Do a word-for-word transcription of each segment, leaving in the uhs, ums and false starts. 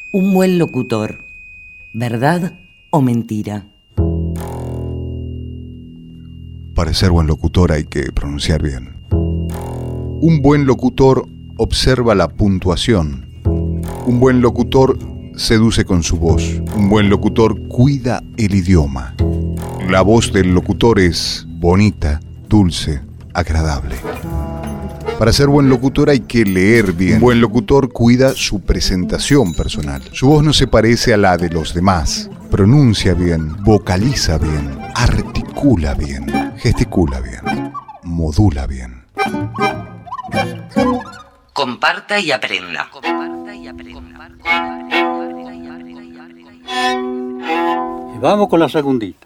Un buen locutor, ¿verdad o mentira? Para ser buen locutor hay que pronunciar bien. Un buen locutor observa la puntuación. Un buen locutor seduce con su voz. Un buen locutor cuida el idioma. La voz del locutor es bonita, dulce, agradable. Para ser buen locutor hay que leer bien. Un buen locutor cuida su presentación personal. Su voz no se parece a la de los demás. Pronuncia bien, vocaliza bien, articula bien, gesticula bien, modula bien. Comparta y aprenda. Y vamos con la segundita.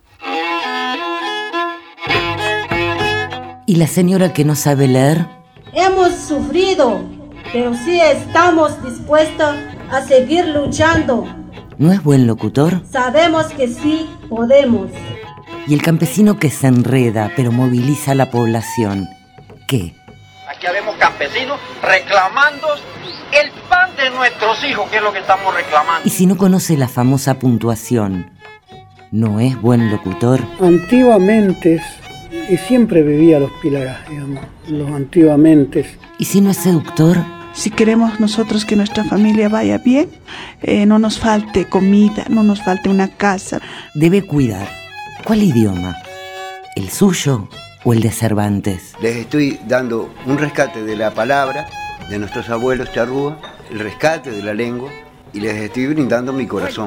¿Y la señora que no sabe leer? Hemos sufrido, pero sí estamos dispuestos a seguir luchando. ¿No es buen locutor? Sabemos que sí podemos. ¿Y el campesino que se enreda pero moviliza a la población? ¿Qué? Aquí habemos campesinos reclamando el pan de nuestros hijos, que es lo que estamos reclamando. ¿Y si no conoce la famosa puntuación? ¿No es buen locutor? Antiguamente, y siempre vivía los pilares, digamos, los antiguamente. ¿Y si no es seductor? Si queremos nosotros que nuestra familia vaya bien, eh, no nos falte comida, no nos falte una casa. Debe cuidar. ¿Cuál idioma? ¿El suyo o el de Cervantes? Les estoy dando un rescate de la palabra de nuestros abuelos charrúa, el rescate de la lengua, y les estoy brindando mi corazón.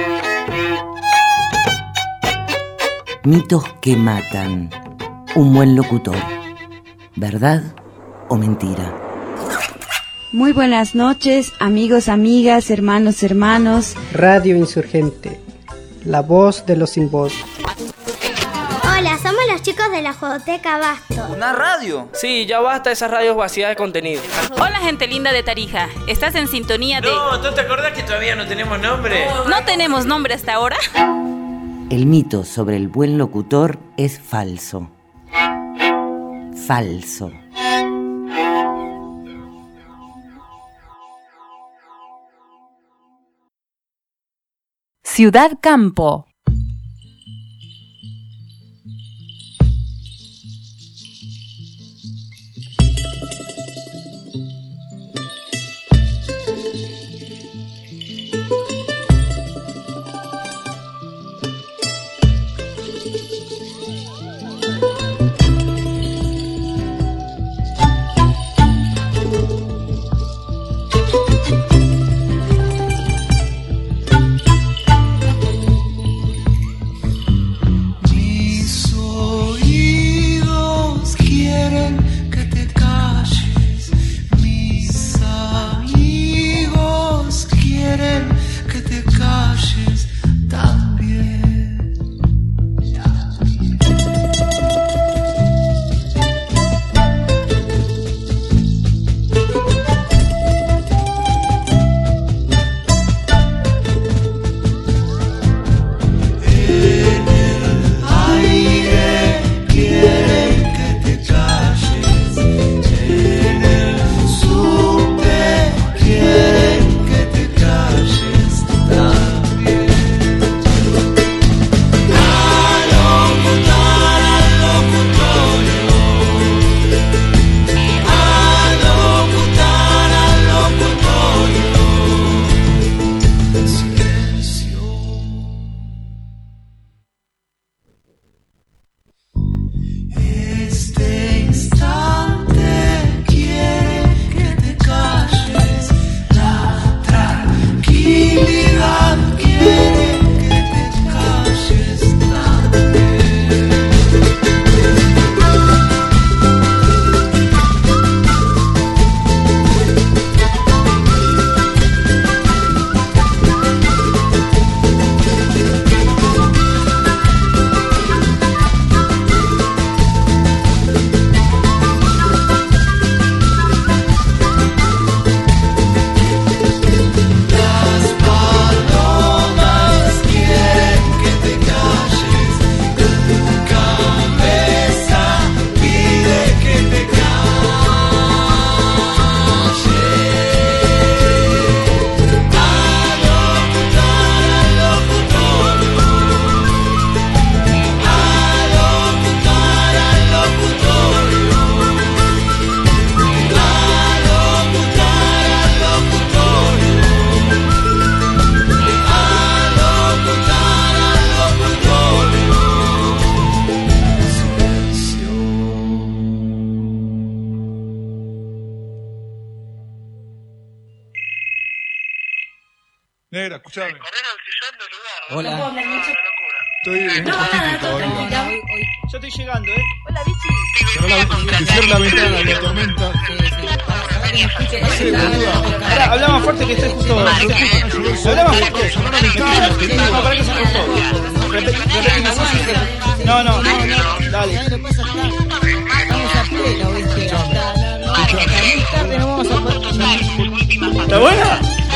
Mitos que matan. Un buen locutor. ¿Verdad o mentira? Muy buenas noches, amigos, amigas, hermanos, hermanos. Radio Insurgente, la voz de los sin voz. Hola, somos los chicos de la Jugoteca Abasto. ¿Una radio? Sí, ya basta esas radios vacías de contenido. Hola, gente linda de Tarija. ¿Estás en sintonía de...? No, ¿tú te acordás que todavía no tenemos nombre? ¿No tenemos nombre hasta ahora? El mito sobre el buen locutor es falso. Falso. Ciudad Campo. Negra, escuchame. Hola. Estoy en un poquito todavía. Yo estoy llegando, ¿eh? Hola, Vichy. Cerrá la, que cierre la ventana, la tormenta. Ahora, habla más fuerte que estoy justo. Habla más fuerte. No, para que se cortó. No, no, no, dale. ¿Está buena?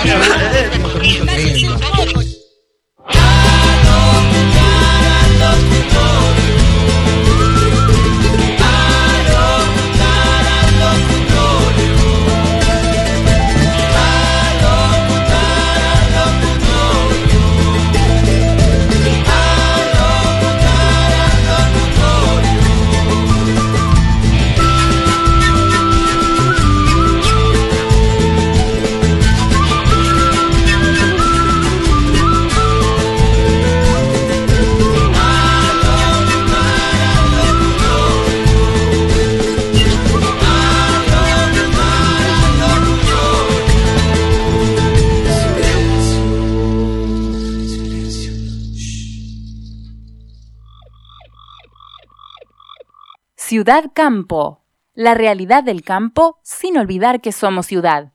Ciudad Campo, la realidad del campo sin olvidar que somos ciudad.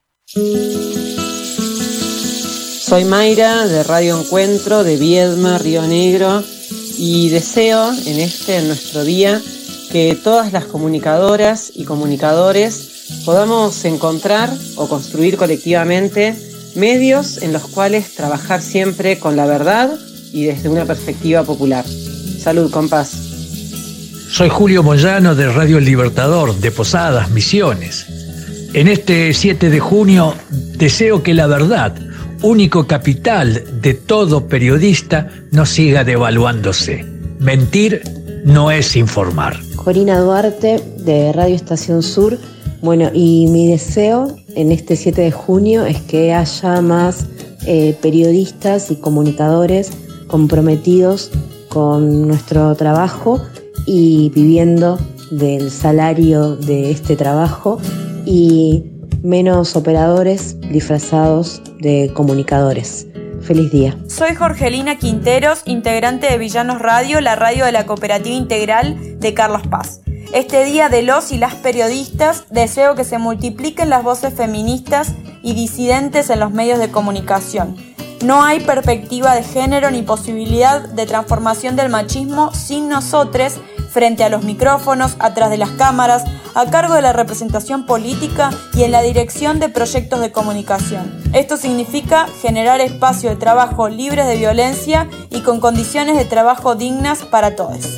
Soy Mayra de Radio Encuentro de Viedma, Río Negro, y deseo en este, en nuestro día, que todas las comunicadoras y comunicadores podamos encontrar o construir colectivamente medios en los cuales trabajar siempre con la verdad y desde una perspectiva popular. Salud, compás. Soy Julio Moyano de Radio El Libertador, de Posadas, Misiones. En este siete de junio deseo que la verdad, único capital de todo periodista, no siga devaluándose. Mentir no es informar. Corina Duarte de Radio Estación Sur. Bueno, y mi deseo en este siete de junio es que haya más eh, periodistas y comunicadores comprometidos con nuestro trabajo y viviendo del salario de este trabajo, y menos operadores disfrazados de comunicadores. Feliz día. Soy Jorgelina Quinteros, integrante de Villanos Radio, la radio de la Cooperativa Integral de Carlos Paz. Este día de los y las periodistas deseo que se multipliquen las voces feministas y disidentes en los medios de comunicación. No hay perspectiva de género ni posibilidad de transformación del machismo sin nosotros frente a los micrófonos, atrás de las cámaras, a cargo de la representación política y en la dirección de proyectos de comunicación. Esto significa generar espacios de trabajo libres de violencia y con condiciones de trabajo dignas para todos.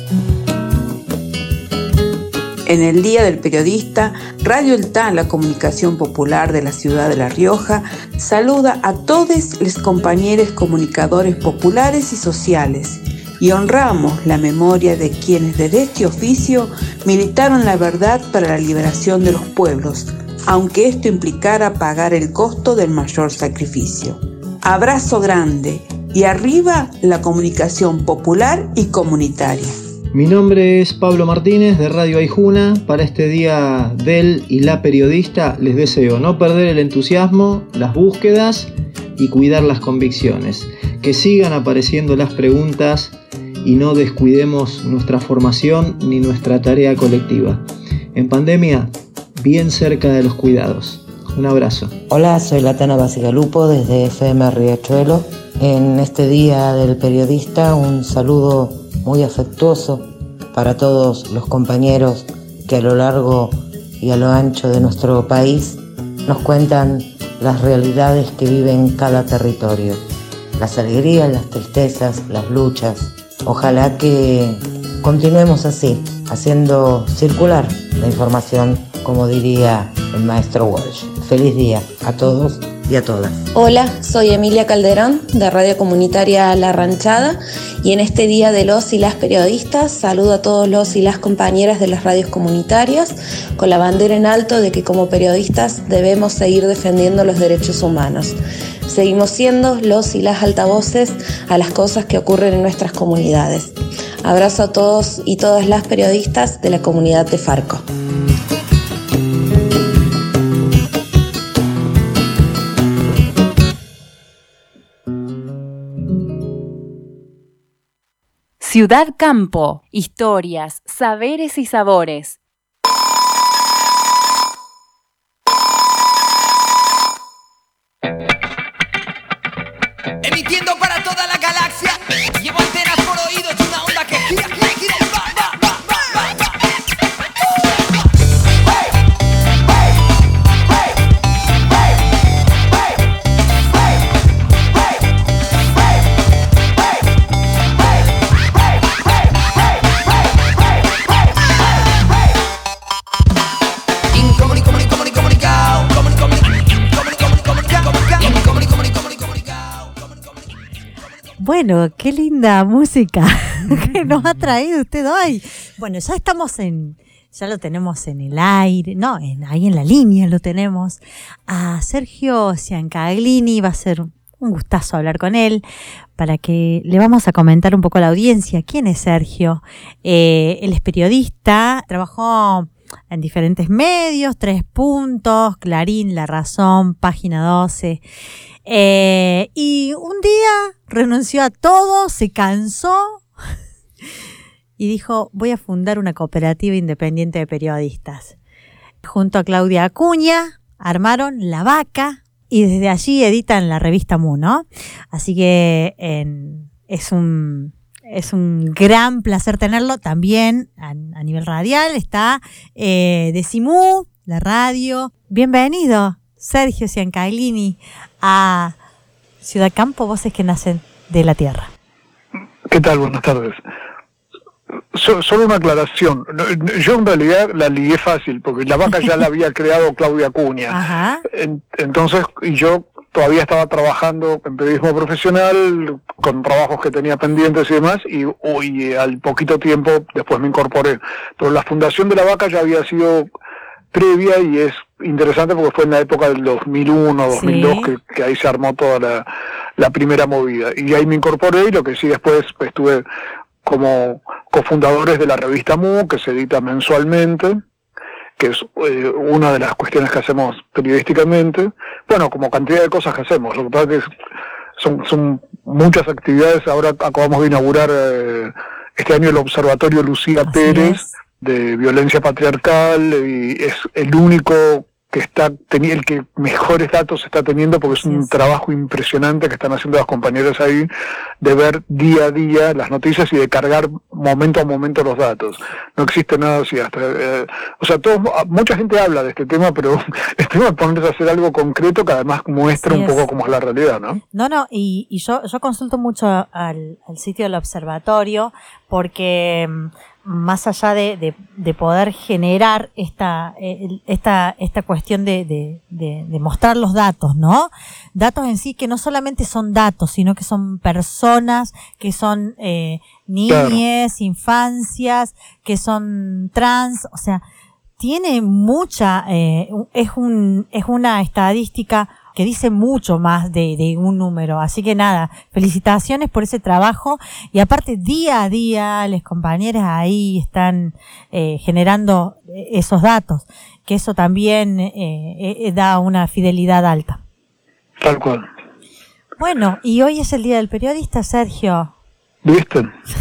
En el Día del Periodista, Radio El T A, la comunicación popular de la ciudad de La Rioja, saluda a todos los compañeros comunicadores populares y sociales y honramos la memoria de quienes desde este oficio militaron la verdad para la liberación de los pueblos, aunque esto implicara pagar el costo del mayor sacrificio. Abrazo grande y arriba la comunicación popular y comunitaria. Mi nombre es Pablo Martínez de Radio Aijuna. Para este día del y la periodista les deseo no perder el entusiasmo, las búsquedas y cuidar las convicciones. Que sigan apareciendo las preguntas y no descuidemos nuestra formación ni nuestra tarea colectiva. En pandemia, bien cerca de los cuidados. Un abrazo. Hola, soy Latana Basigalupo desde F M Riachuelo. En este Día del Periodista, un saludo muy afectuoso para todos los compañeros que a lo largo y a lo ancho de nuestro país nos cuentan las realidades que vive en cada territorio, las alegrías, las tristezas, las luchas. Ojalá que continuemos así, haciendo circular la información, como diría el maestro Walsh. Feliz día a todos y a todas. Hola, soy Emilia Calderón de Radio Comunitaria La Ranchada, y en este Día de los y las periodistas saludo a todos los y las compañeras de las radios comunitarias con la bandera en alto de que como periodistas debemos seguir defendiendo los derechos humanos. Seguimos siendo los y las altavoces a las cosas que ocurren en nuestras comunidades. Abrazo a todos y todas las periodistas de la comunidad de Farco. Ciudad Campo, historias, saberes y sabores. Emitiendo para toda la galaxia. Llevo antenas por oídos y una onda que gira, gira, gira y va, va, va, va, va, va. Bueno, qué linda música que nos ha traído usted hoy. Bueno, ya estamos en, ya lo tenemos en el aire, no, en, ahí en la línea lo tenemos. A Sergio Ciancaglini, va a ser un gustazo hablar con él, para que le vamos a comentar un poco a la audiencia quién es Sergio. Eh, él es periodista, trabajó en diferentes medios, Tres Puntos, Clarín, La Razón, Página doce. Eh, y un día renunció a todo, se cansó y dijo, voy a fundar una cooperativa independiente de periodistas. Junto a Claudia Acuña armaron La Vaca y desde allí editan la revista Mu, ¿no? Así que en, es un es un gran placer tenerlo también a, a nivel radial. Está eh, Decimú, la radio. Bienvenido, Sergio Ciancaglini, a Ciudad Campo, voces que nacen de la tierra. ¿Qué tal? Buenas tardes. So, solo una aclaración. Yo en realidad la ligué fácil, porque La Vaca ya la había creado Claudia Acuña. Ajá. En, entonces, y yo todavía estaba trabajando en periodismo profesional, con trabajos que tenía pendientes y demás, y, y al poquito tiempo después me incorporé. Pero la fundación de La Vaca ya había sido previa y es interesante porque fue en la época del dos mil uno, dos mil dos, sí, que, que ahí se armó toda la, la primera movida. Y ahí me incorporé, y lo que sí después pues, estuve como cofundadores de la revista Mu, que se edita mensualmente, que es eh, una de las cuestiones que hacemos periodísticamente. Bueno, como cantidad de cosas que hacemos. Lo que pasa es que son, son muchas actividades. Ahora acabamos de inaugurar eh, este año el Observatorio Lucía Así Pérez, es. de violencia patriarcal, y es el único que está teni- el que mejores datos está teniendo, porque es un sí. trabajo impresionante que están haciendo las compañeras ahí, de ver día a día las noticias y de cargar momento a momento los datos. No existe nada así hasta, eh, o sea, todos, mucha gente habla de este tema, pero el tema es ponerse a hacer algo concreto que además muestra sí un es. poco cómo es la realidad, ¿no? No, no, y, y yo, yo consulto mucho al, al sitio del observatorio, porque más allá de, de, de poder generar esta, esta, esta cuestión de, de, de, de mostrar los datos, ¿no? Datos en sí que no solamente son datos, sino que son personas, que son eh, niñes, claro. infancias, que son trans, o sea, tiene mucha, eh, es un, es una estadística que dice mucho más de, de un número. Así que nada, felicitaciones por ese trabajo. Y aparte, día a día, las compañeras ahí están eh, generando esos datos, que eso también eh, eh, da una fidelidad alta. Tal cual. Bueno, y hoy es el Día del Periodista, Sergio. ¿Viste?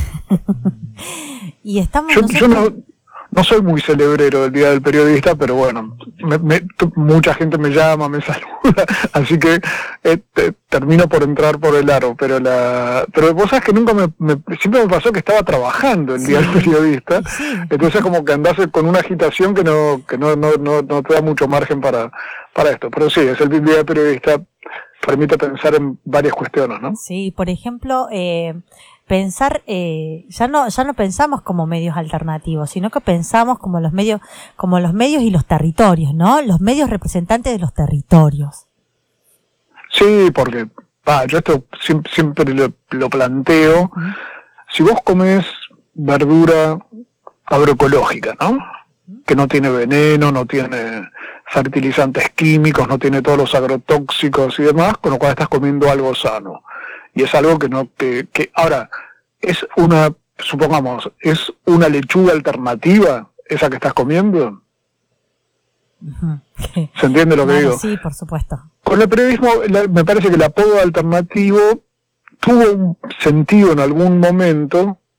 Y estamos yo, nosotros... yo no... No soy muy celebrero del Día del Periodista, pero bueno, me, me, t- mucha gente me llama, me saluda, así que eh, te, termino por entrar por el aro. Pero la, pero vos sabés que nunca me, me siempre me pasó que estaba trabajando el sí. Día del Periodista, sí. entonces como que andás con una agitación que no que no no no, no te da mucho margen para para esto. Pero sí, es el Día del Periodista, permite pensar en varias cuestiones, ¿no? Sí, por ejemplo, eh, pensar, eh, ya no, ya no pensamos como medios alternativos, sino que pensamos como los medios, como los medios y los territorios, ¿no? Los medios representantes de los territorios. Sí, porque, ah, yo esto siempre, siempre lo, lo planteo. Uh-huh. Si vos comés verdura agroecológica, ¿no? Uh-huh. Que no tiene veneno, no tiene fertilizantes químicos, no tiene todos los agrotóxicos y demás, con lo cual estás comiendo algo sano. Y es algo que no que, que ahora es una, supongamos, es una lechuga alternativa esa que estás comiendo. Uh-huh. ¿Se entiende lo que claro, digo? Sí, por supuesto. Con el periodismo la, me parece que el apodo alternativo tuvo un sentido en algún momento,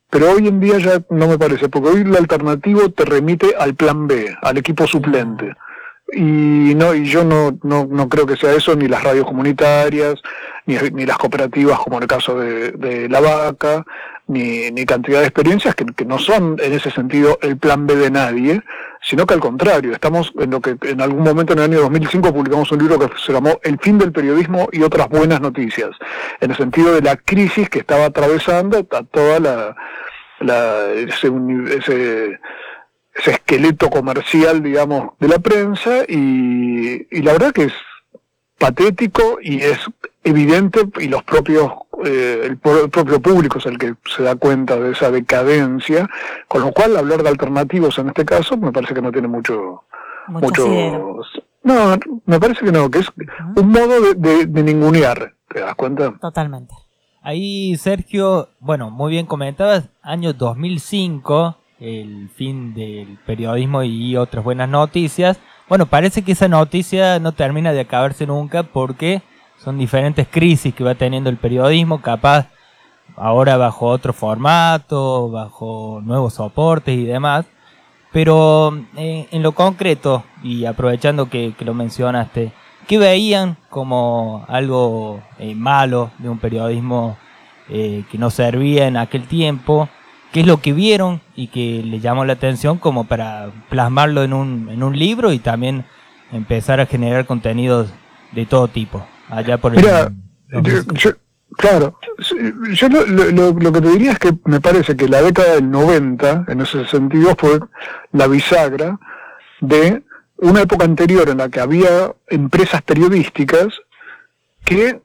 pero hoy en día ya no me parece, porque hoy el alternativo te remite al plan B, al equipo suplente. Y no y yo no, no no creo que sea eso, ni las radios comunitarias, ni, ni las cooperativas como en el caso de, de La Vaca, ni, ni cantidad de experiencias que, que no son en ese sentido el plan B de nadie, sino que al contrario, estamos en lo que en algún momento en el año dos mil cinco publicamos un libro que se llamó El fin del periodismo y otras buenas noticias, en el sentido de la crisis que estaba atravesando a toda la, la ese, ese ese esqueleto comercial, digamos, de la prensa, y, y la verdad que es patético y es evidente, y los propios eh, el, el propio público es el que se da cuenta de esa decadencia, con lo cual hablar de alternativos en este caso me parece que no tiene mucho mucho, mucho no, me parece que no, que es un modo de, de, de ningunear, ¿te das cuenta? Totalmente. Ahí, Sergio, bueno, muy bien comentabas, año dos mil cinco, el fin del periodismo y otras buenas noticias. Bueno, parece que esa noticia no termina de acabarse nunca, porque son diferentes crisis que va teniendo el periodismo, capaz ahora bajo otro formato, bajo nuevos soportes y demás. Pero eh, en lo concreto, y aprovechando que, que lo mencionaste, ¿qué veían como algo eh, malo de un periodismo eh, que no servía en aquel tiempo? ¿Qué es lo que vieron y que les llamó la atención como para plasmarlo en un, en un libro y también empezar a generar contenidos de todo tipo? Allá por el... Mira, yo, yo, claro, yo lo, lo, lo que te diría es que me parece que la década del noventa, en ese sentido, fue la bisagra de una época anterior en la que había empresas periodísticas que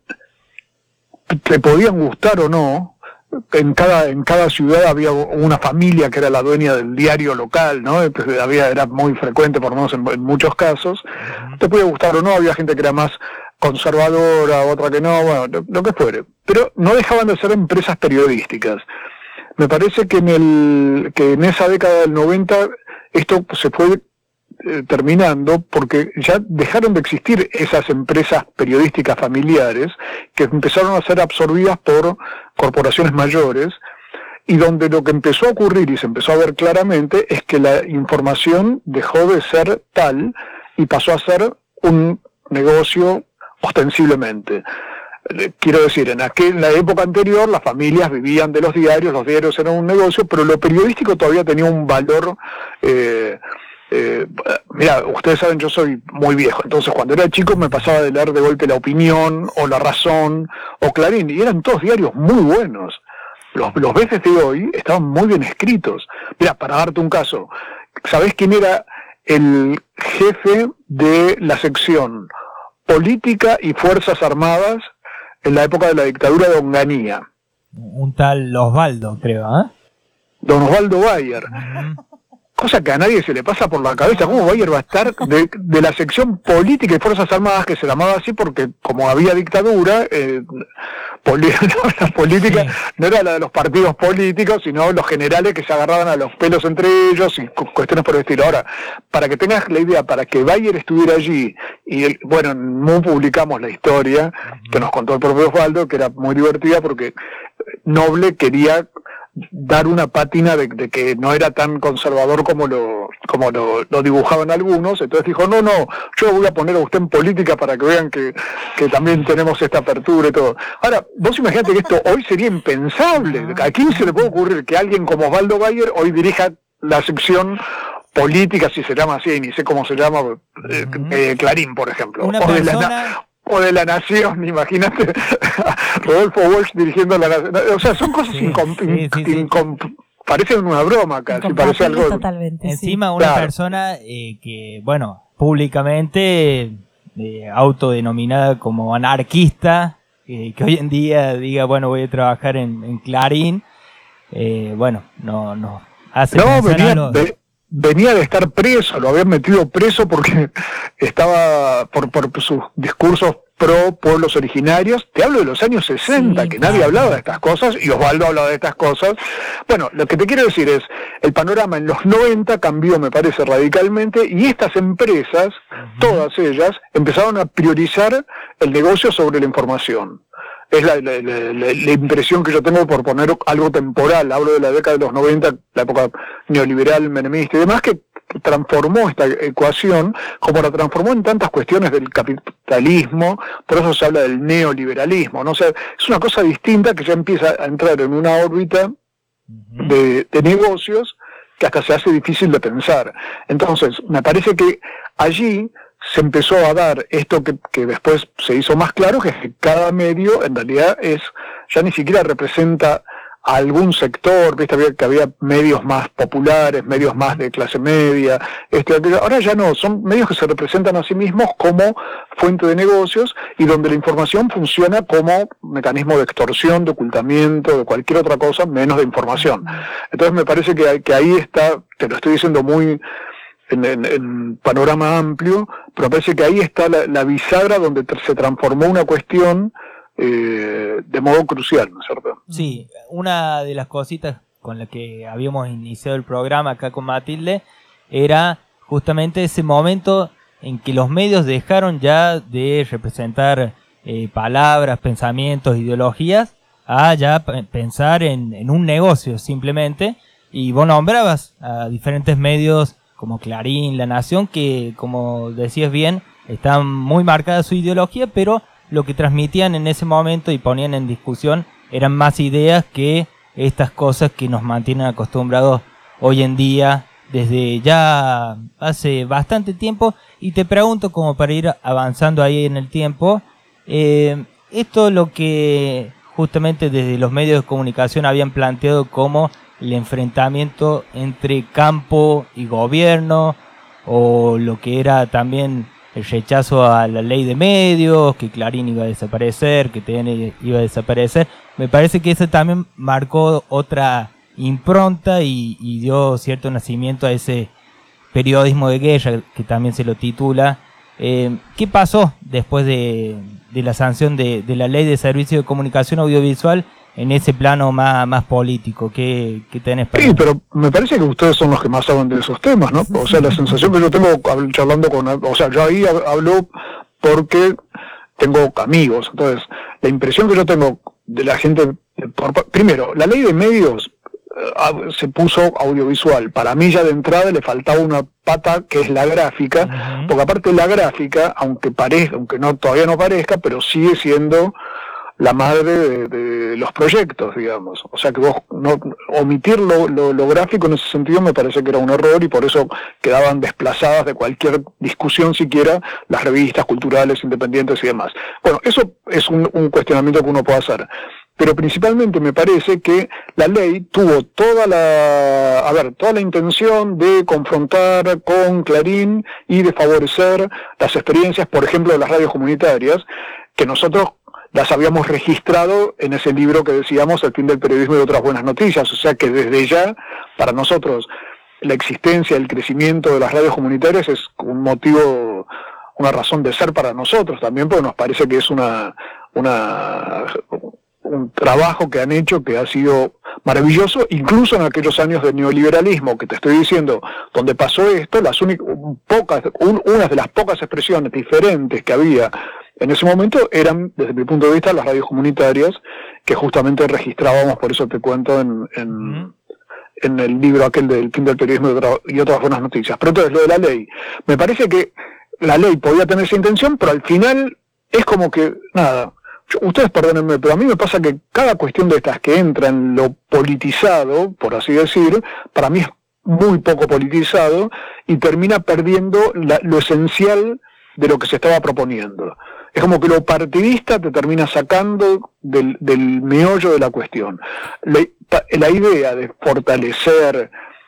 te podían gustar o no. En cada en cada ciudad había una familia que era la dueña del diario local, ¿no? Entonces había era muy frecuente, por lo menos en, en muchos casos. Te podía gustar o no, había gente que era más conservadora, otra que no, bueno, lo, lo que fuere. Pero no dejaban de ser empresas periodísticas. Me parece que en el que en esa década del noventa esto se fue eh, terminando, porque ya dejaron de existir esas empresas periodísticas familiares que empezaron a ser absorbidas por corporaciones mayores, y donde lo que empezó a ocurrir y se empezó a ver claramente es que la información dejó de ser tal y pasó a ser un negocio ostensiblemente. Quiero decir, en aquel, en la época anterior las familias vivían de los diarios, los diarios eran un negocio, pero lo periodístico todavía tenía un valor. eh, Eh, mira, ustedes saben, yo soy muy viejo, entonces cuando era chico me pasaba de leer de golpe La Opinión, o La Razón, o Clarín, y eran todos diarios muy buenos. Los, los veces de hoy estaban muy bien escritos. Mira, para darte un caso, ¿sabés quién era el jefe de la sección Política y Fuerzas Armadas en la época de la dictadura de Onganía? Un tal Osvaldo, creo, ¿eh? Don Osvaldo Bayer. Uh-huh. Cosa que a nadie se le pasa por la cabeza. ¿Cómo Bayer va a estar de, de la sección Política y Fuerzas Armadas, que se llamaba así porque como había dictadura, eh, poli no, la política sí. no era la de los partidos políticos, sino los generales que se agarraban a los pelos entre ellos y cu cuestiones por el estilo? Ahora, para que tengas la idea, para que Bayer estuviera allí, y el, bueno, no publicamos la historia uh-huh. que nos contó el propio Osvaldo, que era muy divertida porque Noble quería dar una pátina de, de que no era tan conservador como lo como lo, lo dibujaban algunos, entonces dijo, no, no, yo voy a poner a usted en política para que vean que, que también tenemos esta apertura y todo. Ahora, vos imaginate que esto hoy sería impensable. ¿A quién se le puede ocurrir que alguien como Osvaldo Bayer hoy dirija la sección política, si se llama así, ni sé cómo se llama, eh, eh, Clarín, por ejemplo? Una o persona... de la, o de La Nación, imagínate, Rodolfo Walsh dirigiendo La Nación. O sea, son cosas sí, incom sí, sí, sí. incom parecen una broma casi, parece algo. Totalmente, Encima sí. una claro. persona eh, que, bueno, públicamente eh, autodenominada como anarquista, eh, que hoy en día diga, bueno, voy a trabajar en, en Clarín, eh, bueno, no, no hace no, venía, los... ve, venía de estar preso, lo habían metido preso porque estaba por, por sus discursos pro pueblos originarios. Te hablo de los años sesenta, sí, que nadie hablaba de estas cosas, y Osvaldo hablaba de estas cosas. Bueno, lo que te quiero decir es, el panorama en los noventa cambió, me parece, radicalmente, y estas empresas, uh-huh. todas ellas, empezaron a priorizar el negocio sobre la información. es la, la, la, la impresión que yo tengo por poner algo temporal. Hablo de la década de los noventa, la época neoliberal, menemista y demás, que transformó esta ecuación, como la transformó en tantas cuestiones del capitalismo, por eso se habla del neoliberalismo, ¿no? O sea, es una cosa distinta que ya empieza a entrar en una órbita de, de negocios que hasta se hace difícil de pensar. Entonces, me parece que allí se empezó a dar esto que, que después se hizo más claro, que es que cada medio en realidad es, ya ni siquiera representa a algún sector, viste, había, que había medios más populares, medios más de clase media, este, ahora ya no, son medios que se representan a sí mismos como fuente de negocios y donde la información funciona como mecanismo de extorsión, de ocultamiento, de cualquier otra cosa, menos de información. Entonces me parece que, que ahí está, te lo estoy diciendo muy en, en, en panorama amplio, pero me parece que ahí está la, la bisagra donde se transformó una cuestión Eh, de modo crucial, ¿no es cierto? Sí, una de las cositas con las que habíamos iniciado el programa acá con Matilde era justamente ese momento en que los medios dejaron ya de representar eh, palabras, pensamientos, ideologías, a ya p- pensar en, en un negocio simplemente, y vos nombrabas a diferentes medios como Clarín, La Nación, que como decías bien, están muy marcada su ideología, pero lo que transmitían en ese momento y ponían en discusión eran más ideas que estas cosas que nos mantienen acostumbrados hoy en día desde ya hace bastante tiempo. Y te pregunto, como para ir avanzando ahí en el tiempo, eh, esto lo que justamente desde los medios de comunicación habían planteado como el enfrentamiento entre campo y gobierno, o lo que era también el rechazo a la ley de medios, que Clarín iba a desaparecer, que T N iba a desaparecer. Me parece que eso también marcó otra impronta y, y dio cierto nacimiento a ese periodismo de guerra, que también se lo titula. Eh, ¿Qué pasó después de, de la sanción de, de la ley de servicio de comunicación audiovisual en ese plano más, más político? ¿Qué, qué tenés para...? Sí, pero me parece que ustedes son los que más saben de esos temas, ¿no? O sea, la sensación que yo tengo charlando con... O sea, yo ahí hablo porque tengo amigos. Entonces, la impresión que yo tengo de la gente... Por, primero, la ley de medios eh, se puso audiovisual. Para mí ya de entrada le faltaba una pata que es la gráfica, uh-huh. Porque aparte la gráfica, aunque parezca, aunque no todavía no parezca, pero sigue siendo la madre de, de los proyectos, digamos. O sea que vos no omitir lo, lo, lo gráfico en ese sentido me parece que era un error, y por eso quedaban desplazadas de cualquier discusión siquiera las revistas culturales independientes y demás. Bueno, eso es un, un cuestionamiento que uno puede hacer. Pero principalmente me parece que la ley tuvo toda la, a ver, toda la intención de confrontar con Clarín y de favorecer las experiencias, por ejemplo, de las radios comunitarias, que nosotros las habíamos registrado en ese libro que decíamos, El fin del periodismo y otras buenas noticias. O sea que desde ya, para nosotros, la existencia, el crecimiento de las radios comunitarias es un motivo, una razón de ser para nosotros también, porque nos parece que es una, una, un trabajo que han hecho que ha sido maravilloso, incluso en aquellos años de neoliberalismo que te estoy diciendo, donde pasó esto, las únicas, pocas, un, unas de las pocas expresiones diferentes que había en ese momento eran, desde mi punto de vista, las radios comunitarias, que justamente registrábamos, por eso te cuento en, en, uh-huh. en el libro aquel del fin del periodismo y, otra, y otras buenas noticias. Pero entonces, lo de la ley, me parece que la ley podía tener esa intención, pero al final es como que, nada, yo, ustedes perdónenme, pero a mí me pasa que cada cuestión de estas que entra en lo politizado, por así decir, para mí es muy poco politizado y termina perdiendo la, lo esencial de lo que se estaba proponiendo. Es como que lo partidista te termina sacando del, del meollo de la cuestión. La, la idea de fortalecer,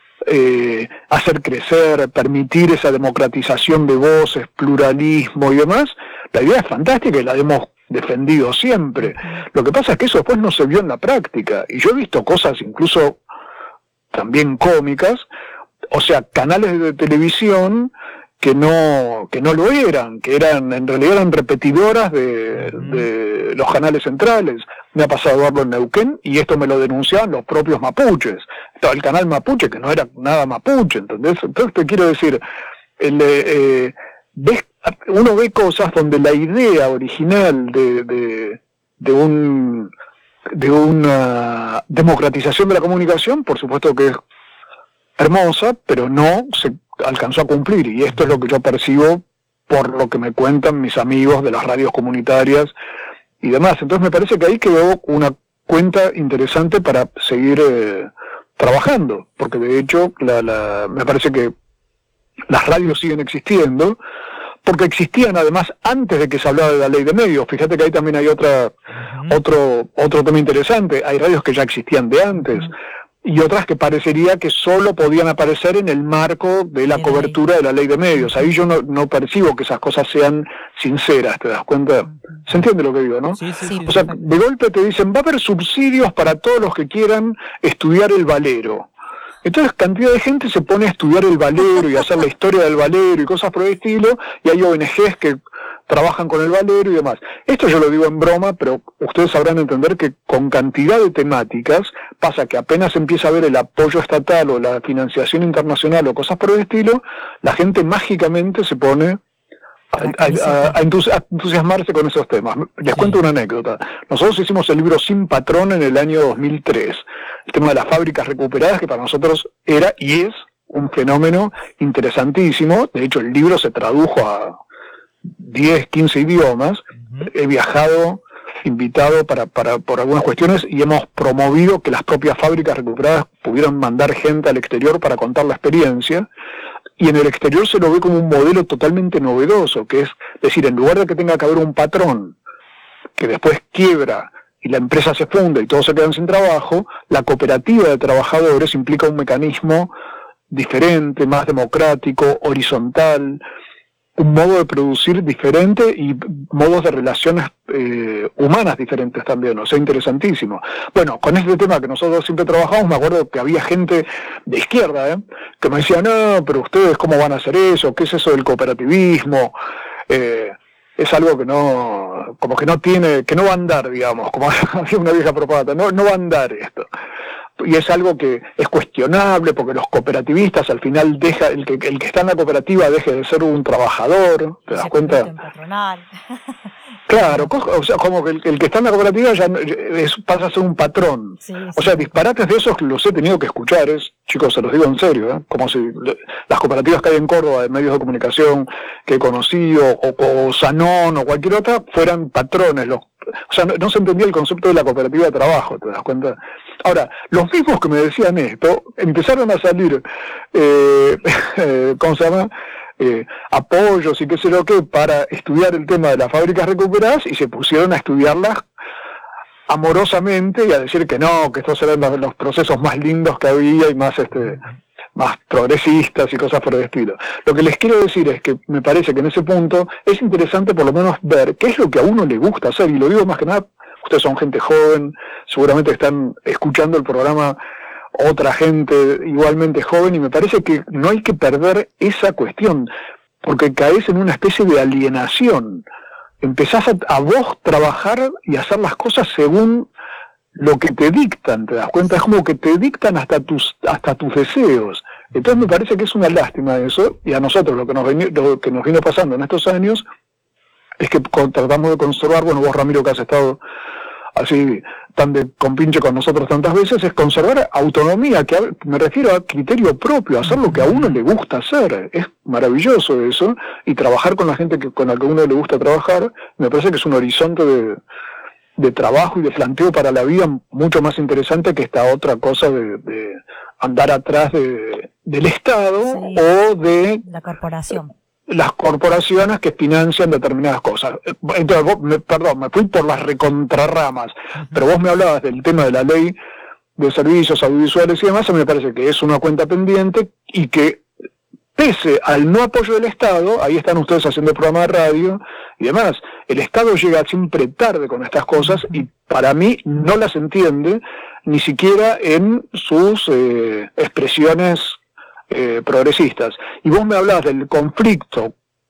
eh, hacer crecer, permitir esa democratización de voces, pluralismo y demás, la idea es fantástica y la hemos defendido siempre. Lo que pasa es que eso después no se vio en la práctica. Y yo he visto cosas incluso también cómicas, o sea, canales de televisión que no que no lo eran, que eran en realidad eran repetidoras de, de los canales centrales. Me ha pasado verlo en Neuquén y esto me lo denunciaban los propios mapuches. Estaba el canal mapuche que no era nada mapuche, ¿entendés? Entonces te quiero decir, el, eh, ves, uno ve cosas donde la idea original de, de, de un de una democratización de la comunicación, por supuesto que es hermosa, pero no se alcanzó a cumplir, y esto es lo que yo percibo por lo que me cuentan mis amigos de las radios comunitarias y demás. Entonces me parece que ahí quedó una cuenta interesante para seguir eh, trabajando, porque de hecho la, la, me parece que las radios siguen existiendo, porque existían además antes de que se hablaba de la ley de medios. Fíjate que ahí también hay otra, uh-huh. otro, otro tema interesante. Hay radios que ya existían de antes, uh-huh. y otras que parecería que solo podían aparecer en el marco de la cobertura de la ley de medios. Ahí yo no, no percibo que esas cosas sean sinceras, ¿te das cuenta? ¿Se entiende lo que digo, no? Sí, sí, sí. O sea, de golpe te dicen, va a haber subsidios para todos los que quieran estudiar el valero. Entonces cantidad de gente se pone a estudiar el valero y a hacer la historia del valero y cosas por el estilo, y hay O N Ges que trabajan con el valero y demás. Esto yo lo digo en broma, pero ustedes sabrán entender que con cantidad de temáticas pasa que apenas empieza a ver el apoyo estatal o la financiación internacional o cosas por el estilo, la gente mágicamente se pone a, a, a entusiasmarse con esos temas. Les cuento una anécdota. Nosotros hicimos el libro Sin Patrón en el año dos mil tres. El tema de las fábricas recuperadas, que para nosotros era y es un fenómeno interesantísimo. De hecho, el libro se tradujo a diez, quince idiomas. Uh-huh. He viajado invitado para, para por algunas cuestiones y hemos promovido que las propias fábricas recuperadas pudieran mandar gente al exterior para contar la experiencia. Y en el exterior se lo ve como un modelo totalmente novedoso, que es decir, en lugar de que tenga que haber un patrón que después quiebra y la empresa se funde y todos se quedan sin trabajo, la cooperativa de trabajadores implica un mecanismo diferente, más democrático, horizontal, un modo de producir diferente y modos de relaciones eh, humanas diferentes también, o sea, interesantísimo. Bueno, con este tema que nosotros siempre trabajamos, me acuerdo que había gente de izquierda, ¿eh? que me decía, no, pero ustedes cómo van a hacer eso, ¿qué es eso del cooperativismo? Eh, es algo que no, como que no tiene, que no va a andar, digamos, como había una vieja propaganda, no, no va a andar esto. Y es algo que es cuestionable porque los cooperativistas al final deja, el que el que está en la cooperativa deje de ser un trabajador, ¿te das cuenta? Claro, o sea, como que el, el que está en la cooperativa ya es, pasa a ser un patrón. Sí, sí. O sea, disparates de esos los he tenido que escuchar, es, chicos, se los digo en serio, ¿eh? Como si las cooperativas que hay en Córdoba de medios de comunicación que he conocido, o, o Sanón o cualquier otra, fueran patrones. Los, o sea, no, no se entendía el concepto de la cooperativa de trabajo, ¿te das cuenta? Ahora, los mismos que me decían esto, empezaron a salir, eh, ¿cómo se llama?, Eh, apoyos y qué sé lo que para estudiar el tema de las fábricas recuperadas y se pusieron a estudiarlas amorosamente y a decir que no, que estos eran los, los procesos más lindos que había y más este más progresistas y cosas por el estilo. Lo que les quiero decir es que me parece que en ese punto es interesante por lo menos ver qué es lo que a uno le gusta hacer, y lo digo más que nada, ustedes son gente joven, seguramente están escuchando el programa otra gente igualmente joven, y me parece que no hay que perder esa cuestión, porque caes en una especie de alienación. Empezás a, a vos trabajar y hacer las cosas según lo que te dictan, ¿te das cuenta? Es como que te dictan hasta tus hasta tus deseos. Entonces me parece que es una lástima eso, y a nosotros lo que nos veni, lo que nos vino pasando en estos años es que tratamos de conservar, bueno, vos, Ramiro, que has estado así tan de compinche con nosotros tantas veces, es conservar autonomía, que me refiero a criterio propio, hacer lo que a uno le gusta hacer. Es maravilloso eso, y trabajar con la gente que con la que a uno le gusta trabajar, me parece que es un horizonte de, de trabajo y de planteo para la vida mucho más interesante que esta otra cosa de, de andar atrás de, del Estado, sí, o de la corporación. Las corporaciones que financian determinadas cosas. Entonces, vos, me, perdón, me fui por las recontrarramas, uh-huh. pero vos me hablabas del tema de la ley de servicios audiovisuales y demás, y me parece que es una cuenta pendiente y que, pese al no apoyo del Estado, ahí están ustedes haciendo el programa de radio y demás, el Estado llega siempre tarde con estas cosas y para mí no las entiende, ni siquiera en sus eh, expresiones Eh, progresistas. Y vos me hablás del conflicto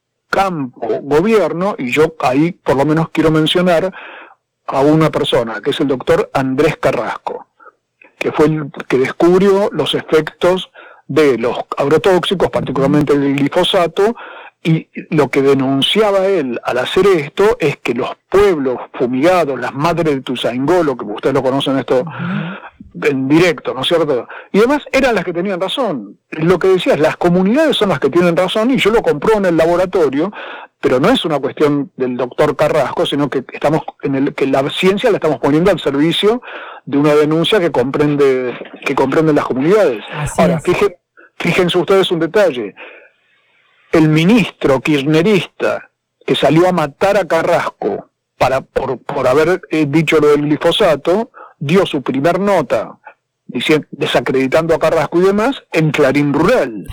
campo-gobierno, y yo ahí por lo menos quiero mencionar a una persona, que es el doctor Andrés Carrasco, que fue el que descubrió los efectos de los agrotóxicos, particularmente el glifosato, Y lo que denunciaba él al hacer esto es que los pueblos fumigados, las madres de Ituzaingó, lo que ustedes lo conocen esto en directo, ¿no es cierto? Y además eran las que tenían razón. Lo que decías, las comunidades son las que tienen razón, y yo lo compruebo en el laboratorio, pero no es una cuestión del doctor Carrasco, sino que estamos en el que la ciencia la estamos poniendo al servicio de una denuncia que comprende que comprenden las comunidades. Así Ahora, fíjense, fíjense ustedes un detalle. El ministro kirchnerista que salió a matar a Carrasco para por, por haber eh, dicho lo del glifosato, dio su primer nota diciendo, desacreditando a Carrasco y demás en Clarín Rural.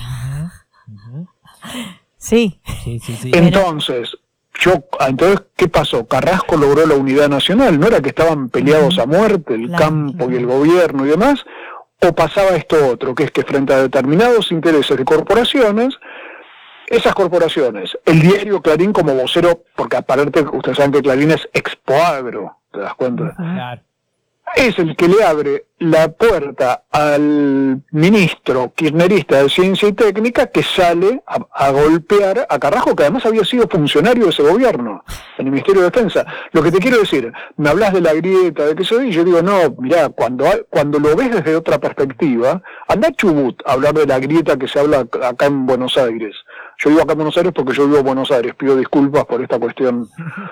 Sí. sí, sí, sí. Entonces, yo, entonces, ¿qué pasó? Carrasco logró la unidad nacional, ¿no era que estaban peleados a muerte el claro, campo claro. y el gobierno y demás? ¿O pasaba esto otro, que es que frente a determinados intereses de corporaciones, esas corporaciones, el diario Clarín como vocero, porque aparte ustedes saben que Clarín es Expoagro, ¿te das cuenta? Claro. Es el que le abre la puerta al ministro kirchnerista de Ciencia y Técnica que sale a, a golpear a Carrasco, que además había sido funcionario de ese gobierno, en el Ministerio de Defensa. Lo que te quiero decir, me hablas de la grieta, de qué sé yo, y yo digo, no, mirá, cuando, cuando lo ves desde otra perspectiva, anda a Chubut a hablar de la grieta que se habla acá en Buenos Aires. Yo vivo acá en Buenos Aires porque yo vivo en Buenos Aires, pido disculpas por esta cuestión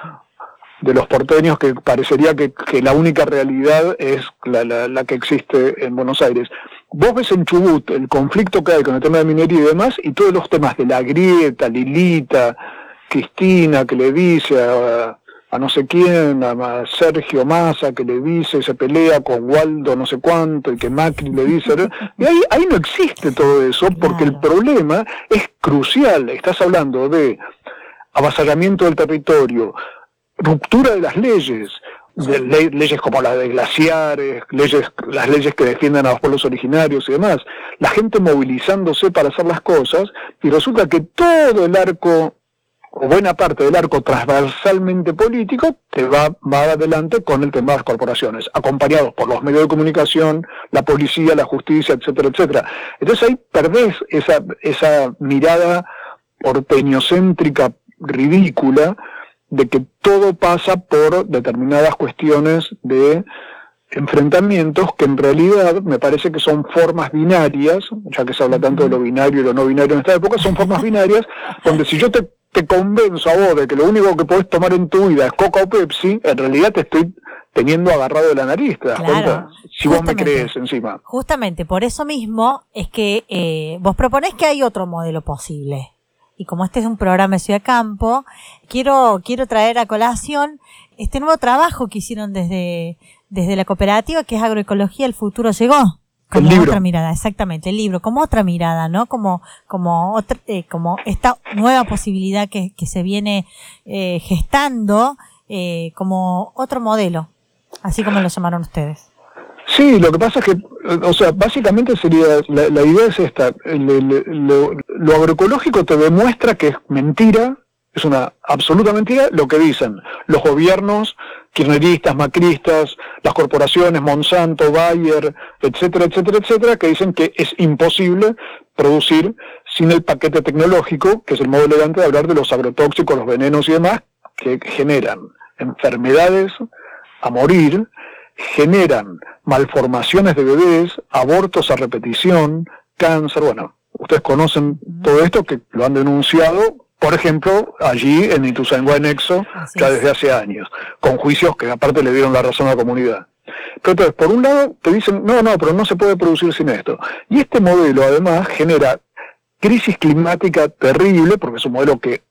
de los porteños, que parecería que, que la única realidad es la, la, la que existe en Buenos Aires. Vos ves en Chubut el conflicto que hay con el tema de minería y demás, y todos los temas de la grieta, Lilita, Cristina, que le dice a, a no sé quién, a Sergio Massa, que le dice, se pelea con Waldo no sé cuánto, y que Macri le dice... Y ahí, ahí no existe todo eso, porque el problema es crucial. Estás hablando de avasallamiento del territorio, ruptura de las leyes, de le, leyes como las de glaciares, leyes, las leyes que defiendan a los pueblos originarios y demás, la gente movilizándose para hacer las cosas, y resulta que todo el arco, o buena parte del arco transversalmente político, te va, va adelante con el tema de las corporaciones, acompañados por los medios de comunicación, la policía, la justicia, etcétera, etcétera. Entonces ahí perdés esa, esa mirada porteñocéntrica ridícula, de que todo pasa por determinadas cuestiones de enfrentamientos que en realidad me parece que son formas binarias, ya que se habla tanto de lo binario y lo no binario en esta época, son formas binarias donde si yo te, te convenzo a vos de que lo único que podés tomar en tu vida es Coca o Pepsi, en realidad te estoy teniendo agarrado de la nariz, ¿te das claro, cuenta? Si vos me crees encima. Justamente, por eso mismo es que eh, vos proponés que hay otro modelo posible. Y como este es un programa de Ciudad Campo, quiero quiero traer a colación este nuevo trabajo que hicieron desde desde la cooperativa, que es Agroecología, el futuro llegó. Como el libro. Otra mirada, exactamente, el libro, como otra mirada, ¿no? Como como otra, eh, como esta nueva posibilidad que, que se viene eh, gestando, eh, como otro modelo, así como lo llamaron ustedes. Sí, lo que pasa es que, o sea, básicamente sería, la, la idea es esta, le, le, lo, lo agroecológico te demuestra que es mentira, es una absoluta mentira lo que dicen los gobiernos kirchneristas, macristas, las corporaciones, Monsanto, Bayer, etcétera, etcétera, etcétera, que dicen que es imposible producir sin el paquete tecnológico, que es el modo elegante de hablar de los agrotóxicos, los venenos y demás, que generan enfermedades a morir, generan malformaciones de bebés, abortos a repetición, cáncer. Bueno, ustedes conocen todo esto, que lo han denunciado, por ejemplo, allí en Ituzaingó Anexo, ya desde hace años, con juicios que aparte le dieron la razón a la comunidad. Pero entonces, por un lado, te dicen, no, no, pero no se puede producir sin esto. Y este modelo, además, genera crisis climática terrible, porque es un modelo que,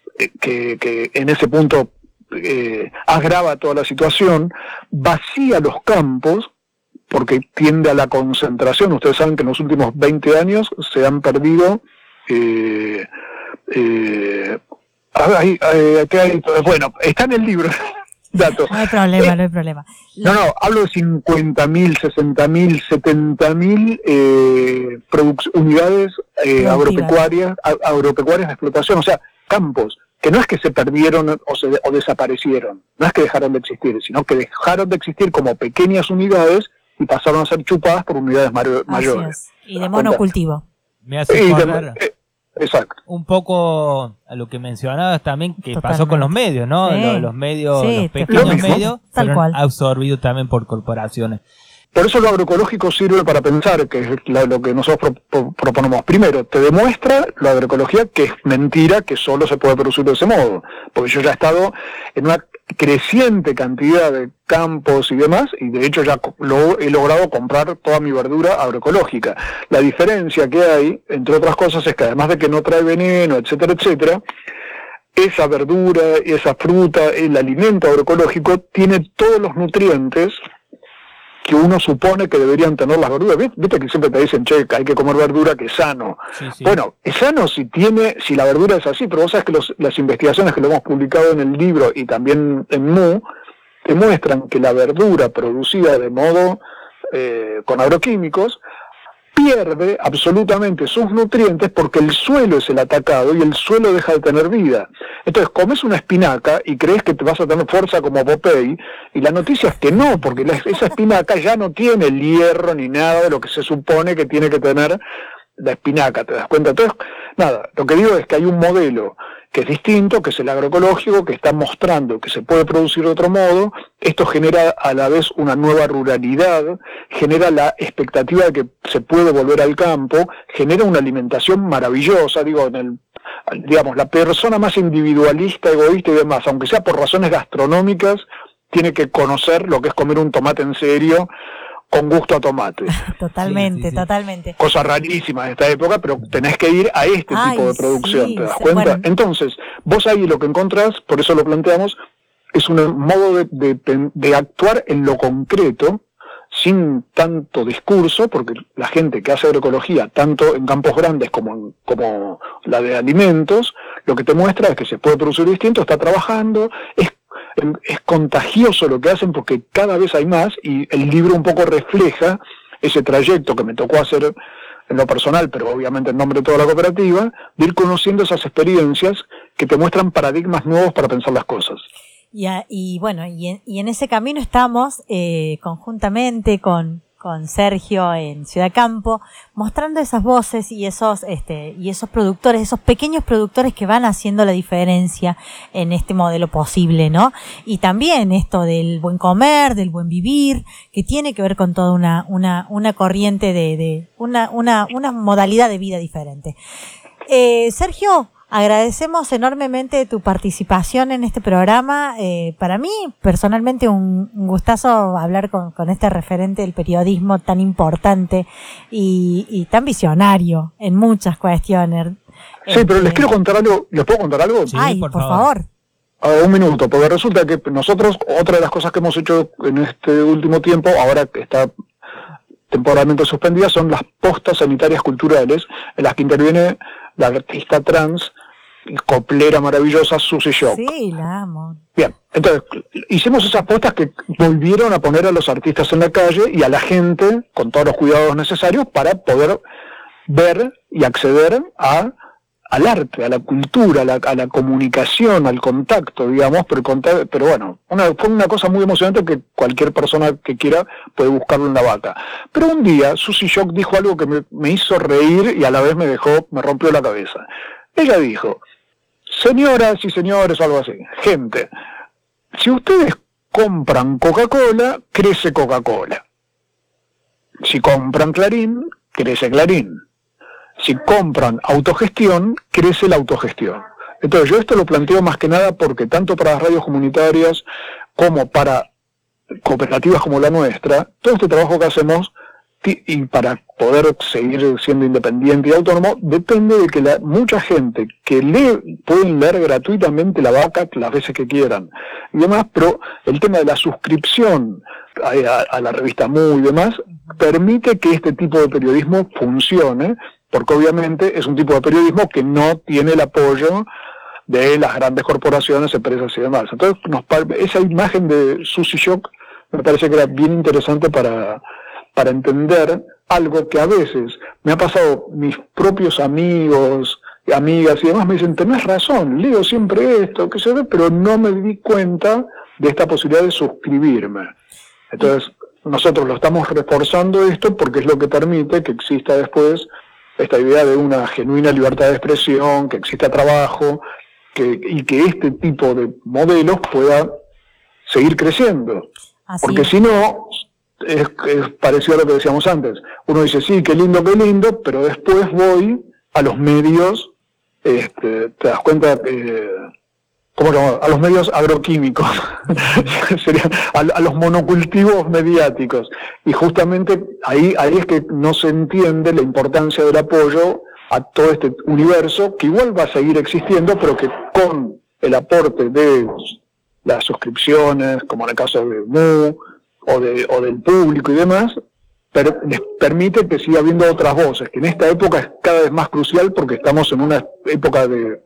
que, que en ese punto Eh, agrava toda la situación, vacía los campos, porque tiende a la concentración. Ustedes saben que en los últimos veinte años se han perdido eh, eh, hay, hay, hay, bueno, está en el libro dato. No hay problema, eh, no hay problema. No, no, hablo de cincuenta mil, sesenta mil, setenta mil eh, unidades eh, agropecuarias, agropecuarias de explotación, o sea, campos que no es que se perdieron o, se, o desaparecieron, no es que dejaron de existir, sino que dejaron de existir como pequeñas unidades y pasaron a ser chupadas por unidades mayores. Y de monocultivo. Me hace acordar... Eh, Exacto. Un poco a lo que mencionabas también, que Totalmente. pasó con los medios, ¿no? Sí. Los, los medios, Sí, los te- pequeños Lo mismo. medios Tal fueron cual. absorbidos también por corporaciones. Por eso lo agroecológico sirve para pensar, que es la- lo que nosotros pro- pro- proponemos. Primero, te demuestra la agroecología que es mentira, que solo se puede producir de ese modo. Porque yo ya he estado en una creciente cantidad de campos y demás, y de hecho ya co- lo, he logrado comprar toda mi verdura agroecológica. La diferencia que hay, entre otras cosas, es que además de que no trae veneno, etcétera, etcétera, esa verdura, esa fruta, el alimento agroecológico tiene todos los nutrientes que uno supone que deberían tener las verduras. ¿Viste? Viste que siempre te dicen, che, hay que comer verdura que es sano. Sí, sí. Bueno, es sano si tiene, si la verdura es así, pero vos sabés que los, las investigaciones que lo hemos publicado en el libro y también en M U, demuestran que la verdura producida de modo eh, con agroquímicos pierde absolutamente sus nutrientes porque el suelo es el atacado y el suelo deja de tener vida. Entonces comes una espinaca y crees que te vas a tener fuerza como Popeye, y la noticia es que no, porque la- esa espinaca ya no tiene el hierro ni nada de lo que se supone que tiene que tener la espinaca, ¿te das cuenta? Entonces, nada, lo que digo es que hay un modelo que es distinto, que es el agroecológico, que está mostrando que se puede producir de otro modo. Esto genera a la vez una nueva ruralidad, genera la expectativa de que se puede volver al campo, genera una alimentación maravillosa, digo, en el, digamos, la persona más individualista, egoísta y demás, aunque sea por razones gastronómicas, tiene que conocer lo que es comer un tomate en serio, con gusto a tomate. Totalmente, Sí, sí, sí. totalmente. Cosa rarísima en esta época, pero tenés que ir a este Ay, tipo de producción, sí, ¿te das sí, cuenta? bueno. Entonces, vos ahí lo que encontrás, por eso lo planteamos, es un modo de, de, de actuar en lo concreto, sin tanto discurso, porque la gente que hace agroecología, tanto en campos grandes como, en- como la de alimentos, lo que te muestra es que se puede producir distinto, está trabajando, es es contagioso lo que hacen porque cada vez hay más, y el libro un poco refleja ese trayecto que me tocó hacer en lo personal, pero obviamente en nombre de toda la cooperativa, de ir conociendo esas experiencias que te muestran paradigmas nuevos para pensar las cosas. Y, a- y bueno, y en, y en ese camino estamos eh, conjuntamente con, con Sergio en Ciudad Campo, mostrando esas voces y esos, este, y esos productores, esos pequeños productores que van haciendo la diferencia en este modelo posible, ¿no? Y también esto del buen comer, del buen vivir, que tiene que ver con toda una, una, una corriente de, de una, una, una modalidad de vida diferente. Eh, Sergio, agradecemos enormemente tu participación en este programa. Eh, para mí, personalmente, un, un gustazo hablar con, con este referente del periodismo tan importante y, y tan visionario en muchas cuestiones. Sí, pero les Este, quiero contar algo, ¿les puedo contar algo? Ay, por, favor. A un minuto, porque resulta que nosotros, otra de las cosas que hemos hecho en este último tiempo, ahora que está temporalmente suspendida, son las postas sanitarias culturales, en las que interviene la artista trans y coplera maravillosa Susie Shock. Sí, la amo. Bien, entonces hicimos esas postas que volvieron a poner a los artistas en la calle y a la gente con todos los cuidados necesarios para poder ver y acceder a al arte, a la cultura, a la, a la comunicación, al contacto, digamos, pero, contar, pero bueno, una, fue una cosa muy emocionante que cualquier persona que quiera puede buscarlo en la vaca. Pero un día Susie Shock dijo algo que me, me hizo reír y a la vez me dejó, me rompió la cabeza. Ella dijo: señoras y señores, o algo así, gente, si ustedes compran Coca-Cola, crece Coca-Cola. Si compran Clarín, crece Clarín. Si compran autogestión, crece la autogestión. Entonces yo esto lo planteo más que nada porque tanto para las radios comunitarias como para cooperativas como la nuestra, todo este trabajo que hacemos, y para poder seguir siendo independiente y autónomo, depende de que la, mucha gente que lee, pueden leer gratuitamente La Vaca las veces que quieran y demás, pero el tema de la suscripción a, a, a la revista M U y demás permite que este tipo de periodismo funcione, porque obviamente es un tipo de periodismo que no tiene el apoyo de las grandes corporaciones, empresas y demás. Entonces, nos, esa imagen de Susie Shock me parece que era bien interesante para, para entender algo que a veces me ha pasado, mis propios amigos, amigas y demás me dicen: tenés razón, leo siempre esto, que se ve, pero no me di cuenta de esta posibilidad de suscribirme. Entonces, nosotros lo estamos reforzando esto porque es lo que permite que exista después esta idea de una genuina libertad de expresión, que exista trabajo, que, y que este tipo de modelos pueda seguir creciendo. Así Porque es. si no, es, es parecido a lo que decíamos antes. Uno dice, sí, qué lindo, qué lindo, pero después voy a los medios, este, te das cuenta, eh, ¿cómo se llama? A los medios agroquímicos, sería, a, a los monocultivos mediáticos. Y justamente ahí, ahí es que no se entiende la importancia del apoyo a todo este universo, que igual va a seguir existiendo, pero que con el aporte de las suscripciones, como en el caso de Mu, o, de, o del público y demás, per, les permite que siga habiendo otras voces, que en esta época es cada vez más crucial porque estamos en una época de,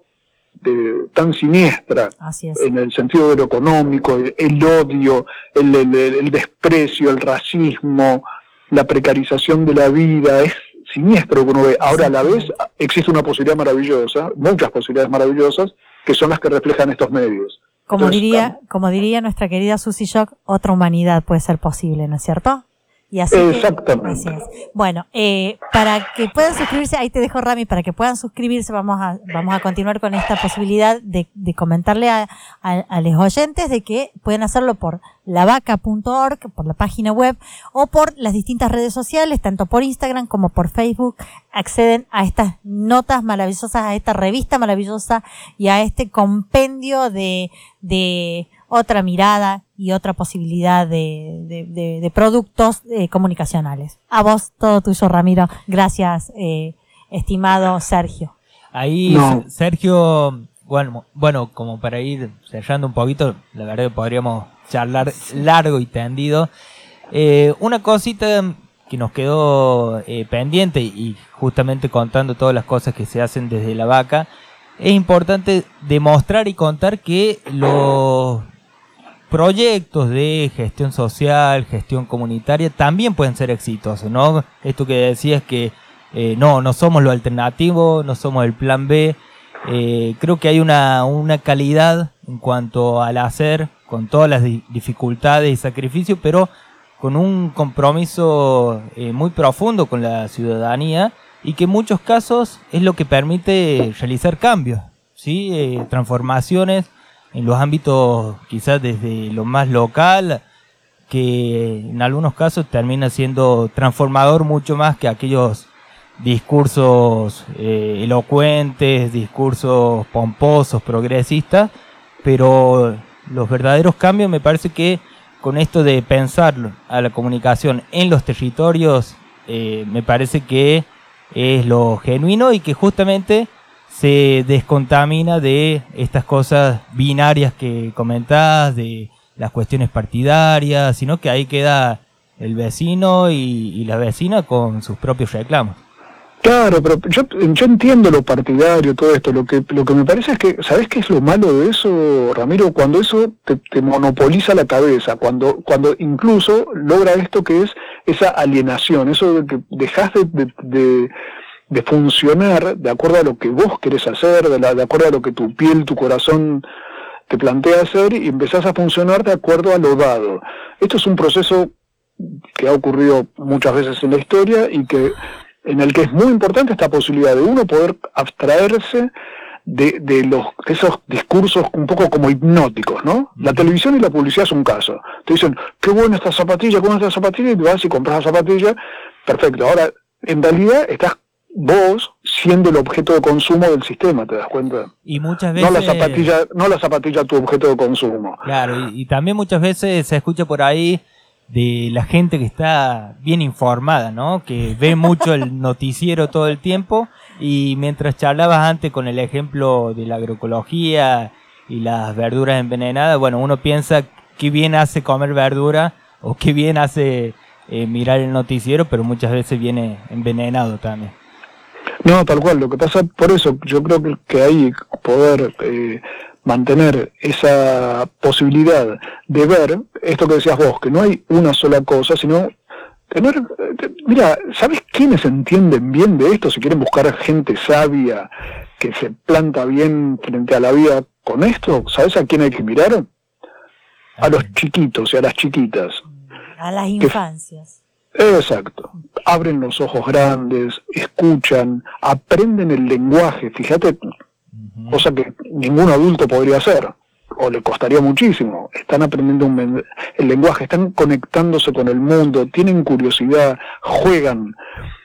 de tan siniestra, en el sentido de lo económico, el, el odio, el, el, el desprecio, el racismo, la precarización de la vida, es siniestro que uno ve. Ahora a la vez existe una posibilidad maravillosa, muchas posibilidades maravillosas, que son las que reflejan estos medios. Como Entonces, diría, como diría nuestra querida Susie Shock, otra humanidad puede ser posible, ¿no es cierto? Y así Exactamente. Que, así es. Bueno, eh, para que puedan suscribirse, ahí te dejo, Rami, para que puedan suscribirse, vamos a vamos a continuar con esta posibilidad de, de comentarle a, a, a los oyentes de que pueden hacerlo por la vaca punto org, por la página web, o por las distintas redes sociales, tanto por Instagram como por Facebook. Acceden a estas notas maravillosas, a esta revista maravillosa y a este compendio de, de otra mirada y otra posibilidad de, de, de, de productos eh, comunicacionales. A vos, todo tuyo, Ramiro. Gracias, eh, estimado Sergio. Ahí, no. Sergio, bueno, bueno, como para ir cerrando un poquito, la verdad que podríamos charlar largo y tendido. Eh, una cosita que nos quedó eh, pendiente, y justamente contando todas las cosas que se hacen desde la vaca, es importante demostrar y contar que los proyectos de gestión social, gestión comunitaria, también pueden ser exitosos, ¿no? Esto que decías que eh, no, no somos lo alternativo, no somos el plan B. Eh, creo que hay una, una calidad en cuanto al hacer, con todas las di- dificultades y sacrificios, pero con un compromiso eh, muy profundo con la ciudadanía, y que en muchos casos es lo que permite realizar cambios, ¿sí? Eh, transformaciones en los ámbitos quizás desde lo más local, que en algunos casos termina siendo transformador mucho más que aquellos discursos eh, elocuentes, discursos pomposos, progresistas, pero los verdaderos cambios me parece que con esto de pensar a la comunicación en los territorios, eh, me parece que es lo genuino y que justamente se descontamina de estas cosas binarias que comentás, de las cuestiones partidarias, sino que ahí queda el vecino y, y la vecina con sus propios reclamos. Claro, pero yo, yo entiendo lo partidario, todo esto. Lo que lo que me parece es que, ¿sabés qué es lo malo de eso, Ramiro? Cuando eso te, te monopoliza la cabeza, cuando cuando incluso logra esto que es esa alienación, eso de que dejás de, de, de, de funcionar de acuerdo a lo que vos querés hacer, de, la, de acuerdo a lo que tu piel, tu corazón te plantea hacer, y empezás a funcionar de acuerdo a lo dado. Esto es un proceso que ha ocurrido muchas veces en la historia y que en el que es muy importante esta posibilidad de uno poder abstraerse de, de los esos discursos un poco como hipnóticos, ¿no? La televisión y la publicidad es un caso. Te dicen, qué buena esta zapatilla, qué buena esta zapatilla, y te vas y compras la zapatilla, perfecto. Ahora, en realidad estás vos siendo el objeto de consumo del sistema, ¿te das cuenta? Y muchas veces... No la zapatilla, no la zapatilla tu objeto de consumo. Claro, y, y también muchas veces se escucha por ahí de la gente que está bien informada, ¿no? Que ve mucho el noticiero todo el tiempo, y mientras charlabas antes con el ejemplo de la agroecología y las verduras envenenadas, bueno, uno piensa qué bien hace comer verdura o qué bien hace eh, mirar el noticiero, pero muchas veces viene envenenado también. No, tal cual. Lo que pasa, por eso, yo creo que, que hay poder eh, mantener esa posibilidad de ver esto que decías vos, que no hay una sola cosa, sino tener... Mira, ¿sabes quiénes entienden bien de esto? Si quieren buscar gente sabia que se planta bien frente a la vida con esto, ¿sabes a quién hay que mirar? A los chiquitos y a las chiquitas. A las infancias. Exacto. Abren los ojos grandes, escuchan, aprenden el lenguaje, fíjate, cosa que ningún adulto podría hacer, o le costaría muchísimo. Están aprendiendo un, el lenguaje, están conectándose con el mundo, tienen curiosidad, juegan,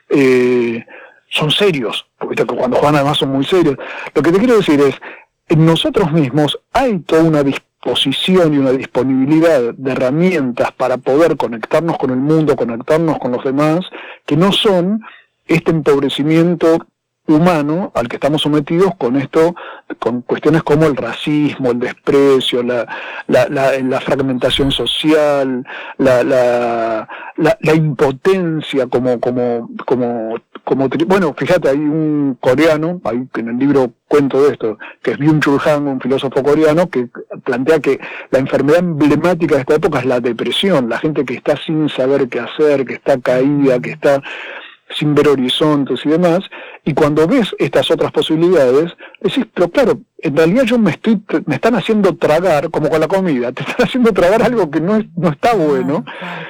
eh, son serios, porque cuando juegan además son muy serios. Lo que te quiero decir es, en nosotros mismos hay toda una disposición y una disponibilidad de herramientas para poder conectarnos con el mundo, conectarnos con los demás, que no son este empobrecimiento humano al que estamos sometidos con esto, con cuestiones como el racismo, el desprecio, la, la, la, la fragmentación social, la, la, la, la impotencia como, como, como, como, bueno, fíjate, hay un coreano, hay, en el libro cuento de esto, que es Byung-Chul Han, un filósofo coreano, que plantea que la enfermedad emblemática de esta época es la depresión, la gente que está sin saber qué hacer, que está caída, que está sin ver horizontes y demás, y cuando ves estas otras posibilidades, decís, pero claro, en realidad yo me estoy, me están haciendo tragar, como con la comida, te están haciendo tragar algo que no, es, no está bueno,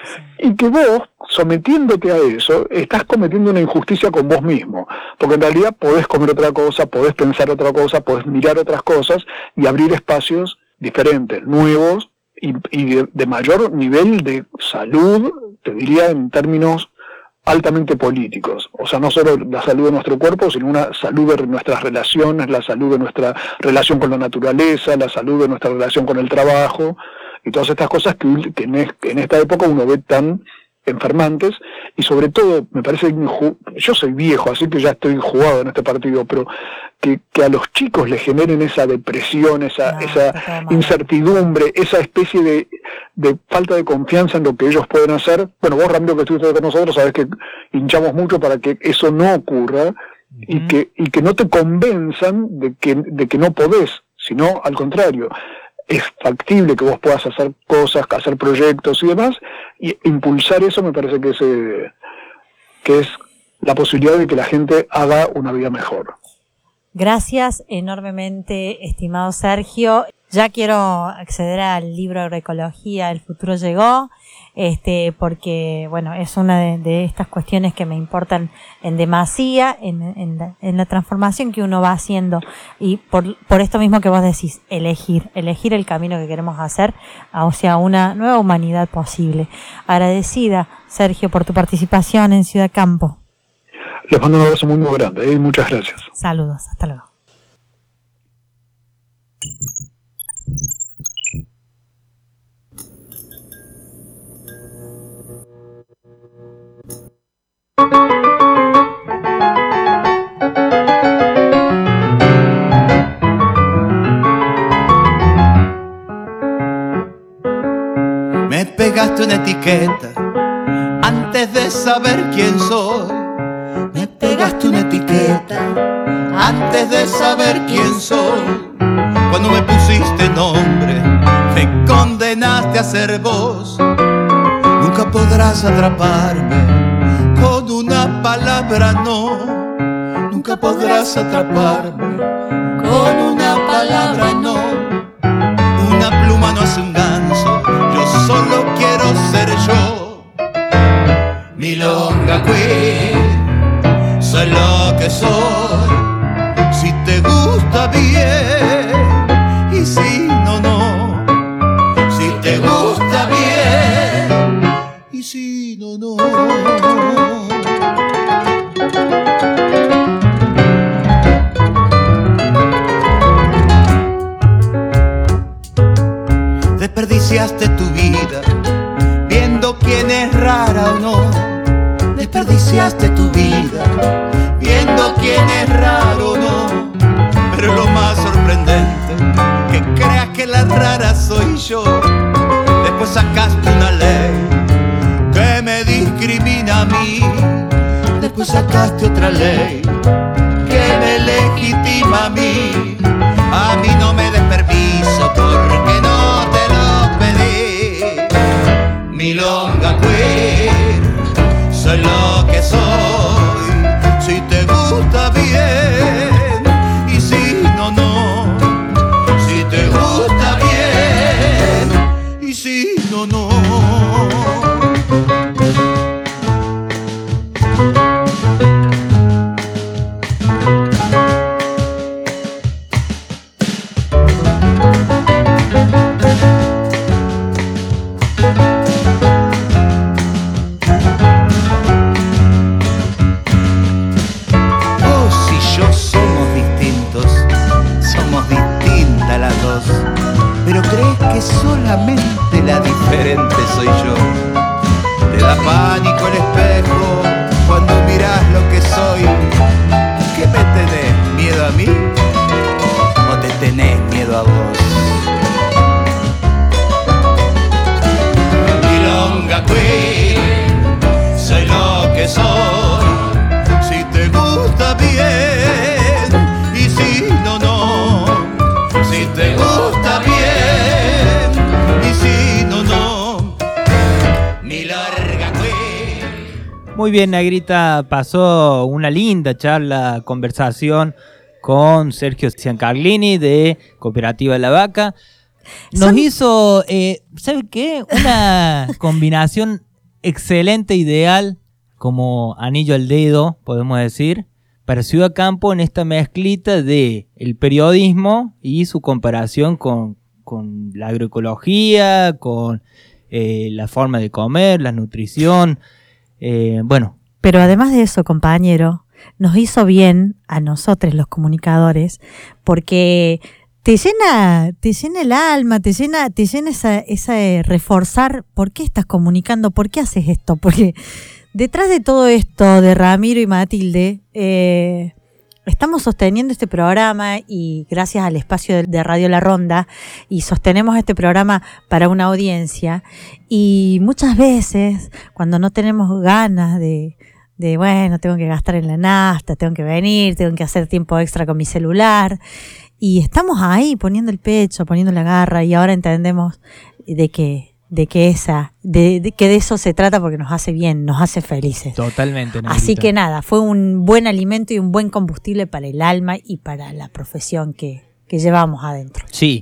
y que vos, sometiéndote a eso, estás cometiendo una injusticia con vos mismo, porque en realidad podés comer otra cosa, podés pensar otra cosa, podés mirar otras cosas, y abrir espacios diferentes, nuevos, y, y de, de mayor nivel de salud, te diría en términos altamente políticos, o sea, no solo la salud de nuestro cuerpo, sino una salud de nuestras relaciones, la salud de nuestra relación con la naturaleza, la salud de nuestra relación con el trabajo, y todas estas cosas que, que, en, es, que en esta época uno ve tan enfermantes, y sobre todo, me parece, yo soy viejo, así que ya estoy jugado en este partido, pero que, que a los chicos les generen esa depresión, esa, no, esa incertidumbre, esa especie de, de falta de confianza en lo que ellos pueden hacer. Bueno, vos, Ramiro, que estuviste con nosotros, sabés que hinchamos mucho para que eso no ocurra, uh-huh. y que, y que no te convenzan de que, de que no podés, sino al contrario. Es factible que vos puedas hacer cosas, hacer proyectos y demás, y impulsar eso me parece que es, eh, que es la posibilidad de que la gente haga una vida mejor. Gracias enormemente, estimado Sergio. Ya quiero acceder al libro Agroecología, El futuro llegó, este, porque, bueno, es una de, de estas cuestiones que me importan en demasía, en, en, la, en la transformación que uno va haciendo, y por, por esto mismo que vos decís, elegir, elegir el camino que queremos hacer hacia una nueva humanidad posible. Agradecida, Sergio, por tu participación en Ciudad Campo. Les mando un abrazo muy, muy grande, y ¿eh? Muchas gracias. Saludos, hasta luego. Me pegaste una etiqueta antes de saber quién soy. Me pegaste una etiqueta antes de saber quién soy. Cuando me pusiste nombre, me condenaste a ser vos. Nunca podrás atraparme con una palabra, no. Nunca podrás atraparme con una palabra, no. Una pluma no hace un ganso, yo solo quiero ser yo. Milonga queen, soy lo que soy. Si te gusta bien, y si no, no. Si te gusta bien, y si no, no. Desperdiciaste tu vida viendo quién es rara o no. Desperdiciaste tu vida viendo quién es raro o no. Pero lo más sorprendente, que creas que la rara soy yo. Después sacaste una ley que me discrimina a mí. Después sacaste otra ley que me legitima a mí. A mí no me des permiso porque no te lo pedí. Milonga queer, soy lo que soy. Si te gusta bien, y si no, no. Si te gusta bien, y si no, no. da pánico el espejo cuando mirás lo que soy. ¿Qué me tenés? ¿Miedo a mí? ¿O te tenés miedo a vos? Milonga Queen, soy lo que soy. Si te gusta bien, y si no, no. Si te gusta bien, y si no, no. Mi larga Queen. Muy bien, Negrita, pasó una linda charla, conversación con Sergio Ciancarlini de Cooperativa La Vaca. Nos Son... hizo, eh, ¿sabe qué? Una combinación excelente, ideal, como anillo al dedo, podemos decir, para Ciudad Campo en esta mezclita de el periodismo y su comparación con, con la agroecología, con eh, la forma de comer, la nutrición, eh, bueno. Pero además de eso, compañero, nos hizo bien a nosotros los comunicadores, porque te llena, te llena el alma, te llena, te llena esa, esa de reforzar por qué estás comunicando, por qué haces esto, porque detrás de todo esto de Ramiro y Matilde, eh, estamos sosteniendo este programa y gracias al espacio de, de Radio La Ronda, y sostenemos este programa para una audiencia, y muchas veces cuando no tenemos ganas de de bueno, tengo que gastar en la nafta, tengo que venir, tengo que hacer tiempo extra con mi celular, y estamos ahí poniendo el pecho, poniendo la garra, y ahora entendemos de que de que esa de, de que de eso se trata, porque nos hace bien, nos hace felices. Totalmente, Negrita. Así que nada, fue un buen alimento y un buen combustible para el alma y para la profesión que, que llevamos adentro. Sí,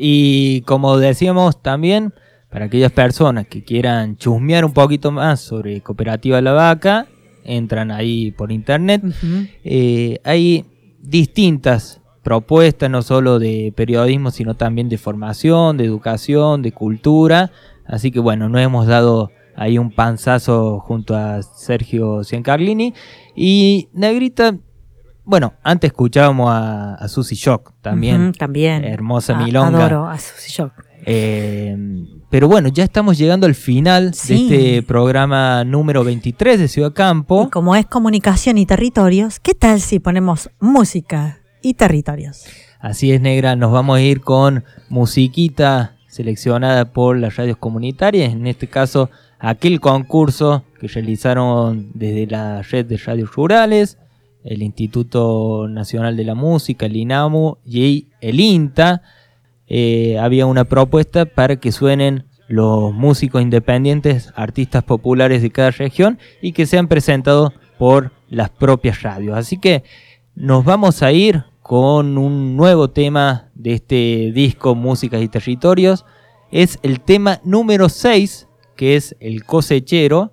y como decíamos también, para aquellas personas que quieran chusmear un poquito más sobre Cooperativa La Vaca, entran ahí por internet. Uh-huh. Eh, hay distintas propuestas, no solo de periodismo, sino también de formación, de educación, de cultura. Así que bueno, nos hemos dado ahí un panzazo junto a Sergio Ciancarlini. Y Negrita, bueno, antes escuchábamos a, a Susy Shock también. Uh-huh, también. Hermosa a, milonga. Adoro a Susy Shock. Eh, pero bueno, ya estamos llegando al final sí. de este programa número veintitrés de Ciudad Campo. Y como es comunicación y territorios, ¿qué tal si ponemos música y territorios? Así es, Negra, nos vamos a ir con musiquita seleccionada por las radios comunitarias, en este caso aquel concurso que realizaron desde la red de radios rurales, el Instituto Nacional de la Música, el INAMU y el INTA. Eh, había una propuesta para que suenen los músicos independientes, artistas populares de cada región y que sean presentados por las propias radios. Así que nos vamos a ir con un nuevo tema de este disco Músicas y Territorios. Es el tema número seis, que es El Cosechero.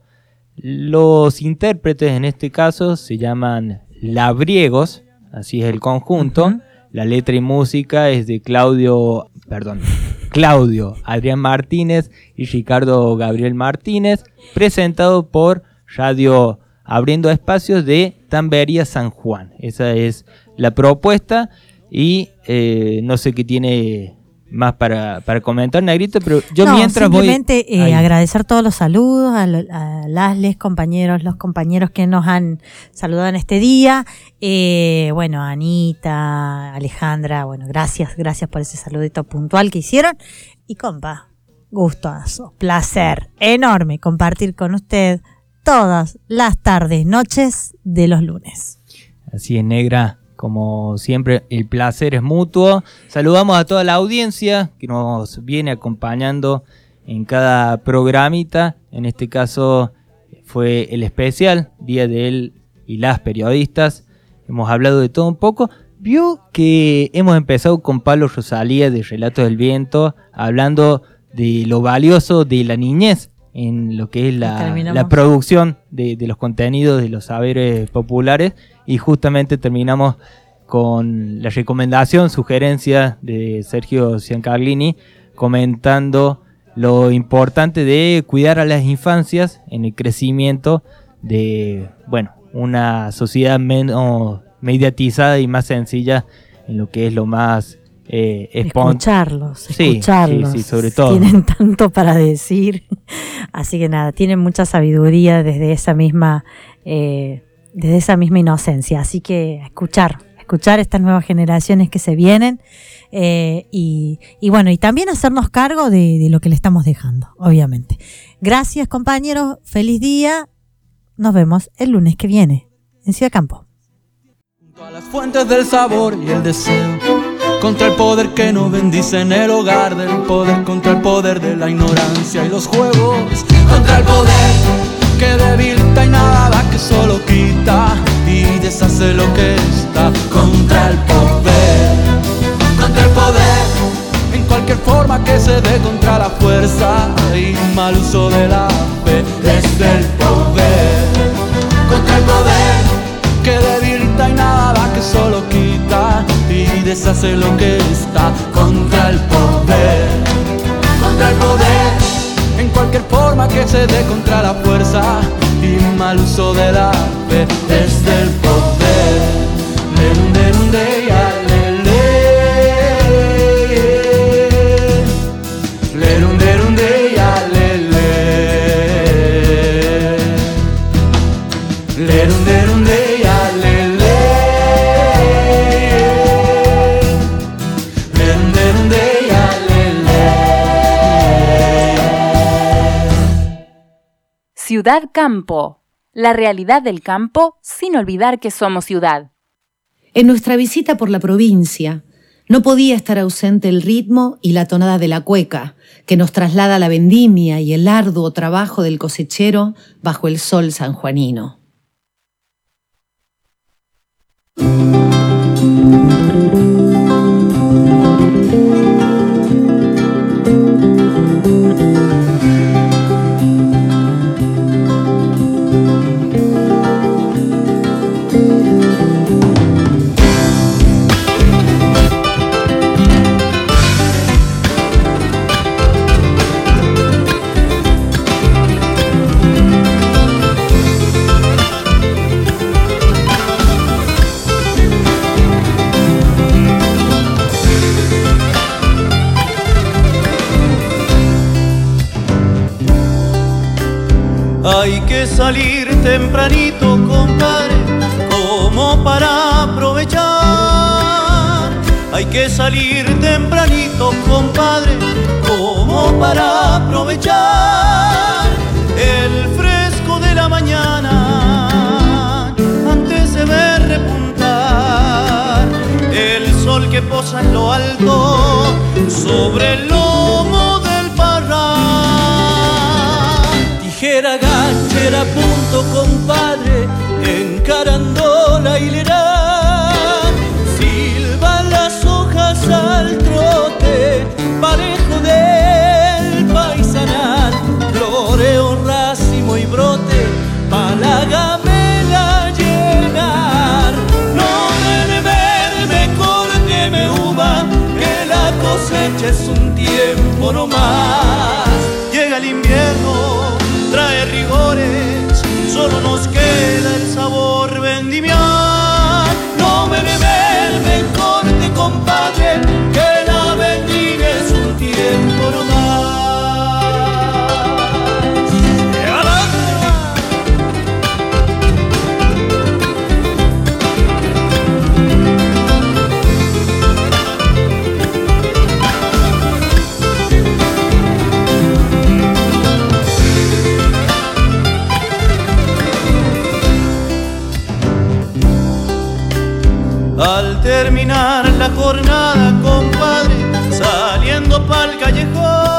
Los intérpretes en este caso se llaman Labriegos, así es el conjunto. Uh-huh. La letra y música es de Claudio, perdón, Claudio Adrián Martínez y Ricardo Gabriel Martínez, presentado por Radio Abriendo Espacios de Tambería San Juan. Esa es la propuesta y eh, no sé qué tiene más para, para comentar, Negrita, pero yo no, mientras simplemente, voy... Simplemente eh, agradecer todos los saludos a, lo, a las les compañeros, los compañeros que nos han saludado en este día. Eh, bueno, Anita, Alejandra, bueno, gracias, gracias por ese saludito puntual que hicieron. Y compa, gustoso, placer enorme compartir con usted todas las tardes, noches de los lunes. Así es, Negra. Como siempre, el placer es mutuo. Saludamos a toda la audiencia que nos viene acompañando en cada programita. En este caso fue el especial, Día de él y las periodistas. Hemos hablado de todo un poco. Vio que hemos empezado con Pablo Rosalía de Relatos del Viento, hablando de lo valioso de la niñez en lo que es la, la producción de, de los contenidos, de los saberes populares, y justamente terminamos con la recomendación, sugerencia de Sergio Ciancarlini, comentando lo importante de cuidar a las infancias en el crecimiento de, bueno, una sociedad menos mediatizada y más sencilla en lo que es lo más Eh, espont- escucharlos, sí, escucharlos. Sí, sí, sobre todo. Tienen tanto para decir. Así que nada, tienen mucha sabiduría desde esa misma, eh, desde esa misma inocencia. Así que escuchar, escuchar estas nuevas generaciones que se vienen. Eh, y, y bueno, y también hacernos cargo de, de lo que le estamos dejando, obviamente. Gracias, compañeros. Feliz día. Nos vemos el lunes que viene en Ciudad Campo. A las fuentes del sabor y el deseo, contra el poder que no bendice en el hogar del poder, contra el poder de la ignorancia y los juegos, contra el poder que debilita y nada da, que solo quita y deshace lo que está, contra el poder, contra el poder, en cualquier forma que se dé, contra la fuerza y mal uso de la fe, desde el poder, contra el poder que debilita y nada da, que solo quita y deshace lo que está, contra el poder, contra el poder, en cualquier forma que se dé, contra la fuerza y mal uso de la fe, desde el poder. Lerunde, lunde, ya, lele. Lerunde, lunde, ya, lele. Lerunde, lunde. Ciudad Campo, la realidad del campo sin olvidar que somos ciudad. En nuestra visita por la provincia, no podía estar ausente el ritmo y la tonada de la cueca, que nos traslada a la vendimia y el arduo trabajo del cosechero bajo el sol sanjuanino. Hay que salir tempranito, compadre, como para aprovechar. Hay que salir tempranito, compadre, como para aprovechar el fresco de la mañana antes de ver repuntar el sol que posa en lo alto sobre el lomo del parral. Tijera, ganchera, punto, compadre, encarando la hilera. Silban las hojas al trote, parejo del paisanal. Floreo, racimo y brote, pa' la gamela llenar. No me verme, córteme uva, que la cosecha es un tiempo nomás. Llega el invierno, trae rigores, solo nos queda el sabor vendimiar. No me beberme el corte, compadre, que la vendimia es un tiempo nomás. Al terminar la jornada, compadre, saliendo pa'l callejón.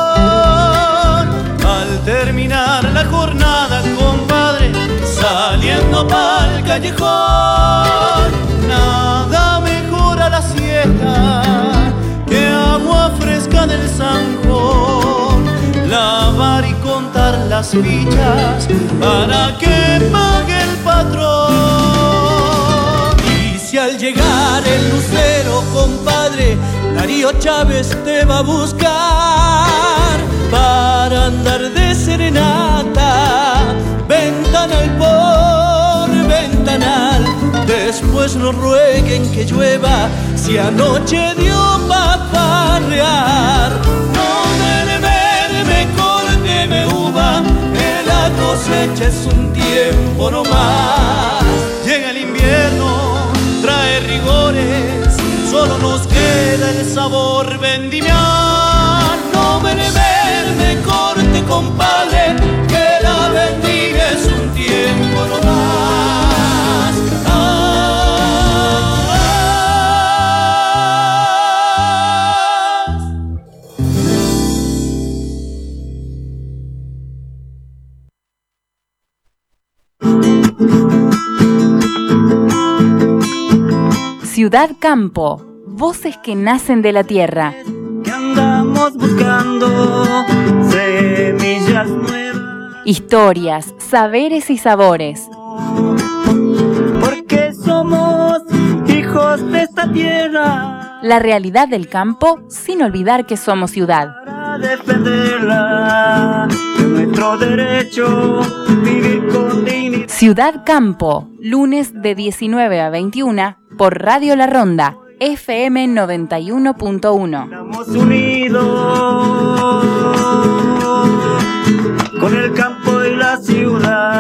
Al terminar la jornada, compadre, saliendo pa'l callejón. Nada mejora la siesta que agua fresca del Sanjón. Lavar y contar las fichas para que pague el patrón. Y al llegar el lucero, compadre, Darío Chávez te va a buscar para andar de serenata, ventanal por ventanal, de después no rueguen que llueva, si anoche dio pa' farrear. No me me corte, me uva, que la cosecha es un tiempo nomás. Llega el invierno, trae rigores, solo nos queda el sabor vendimiar. No me me corte, compadre, que la vendimia es un tiempo nomás. Ah, Ciudad Campo, voces que nacen de la tierra. Que andamos buscando semillas nuevas. Historias, saberes y sabores. Porque somos hijos de esta tierra. La realidad del campo sin olvidar que somos ciudad. Para defenderla, es nuestro derecho vivir con dignidad. Ciudad Campo, lunes de diecinueve a veintiuna por Radio La Ronda, F M noventa y uno punto uno. Estamos unidos con el campo y la ciudad.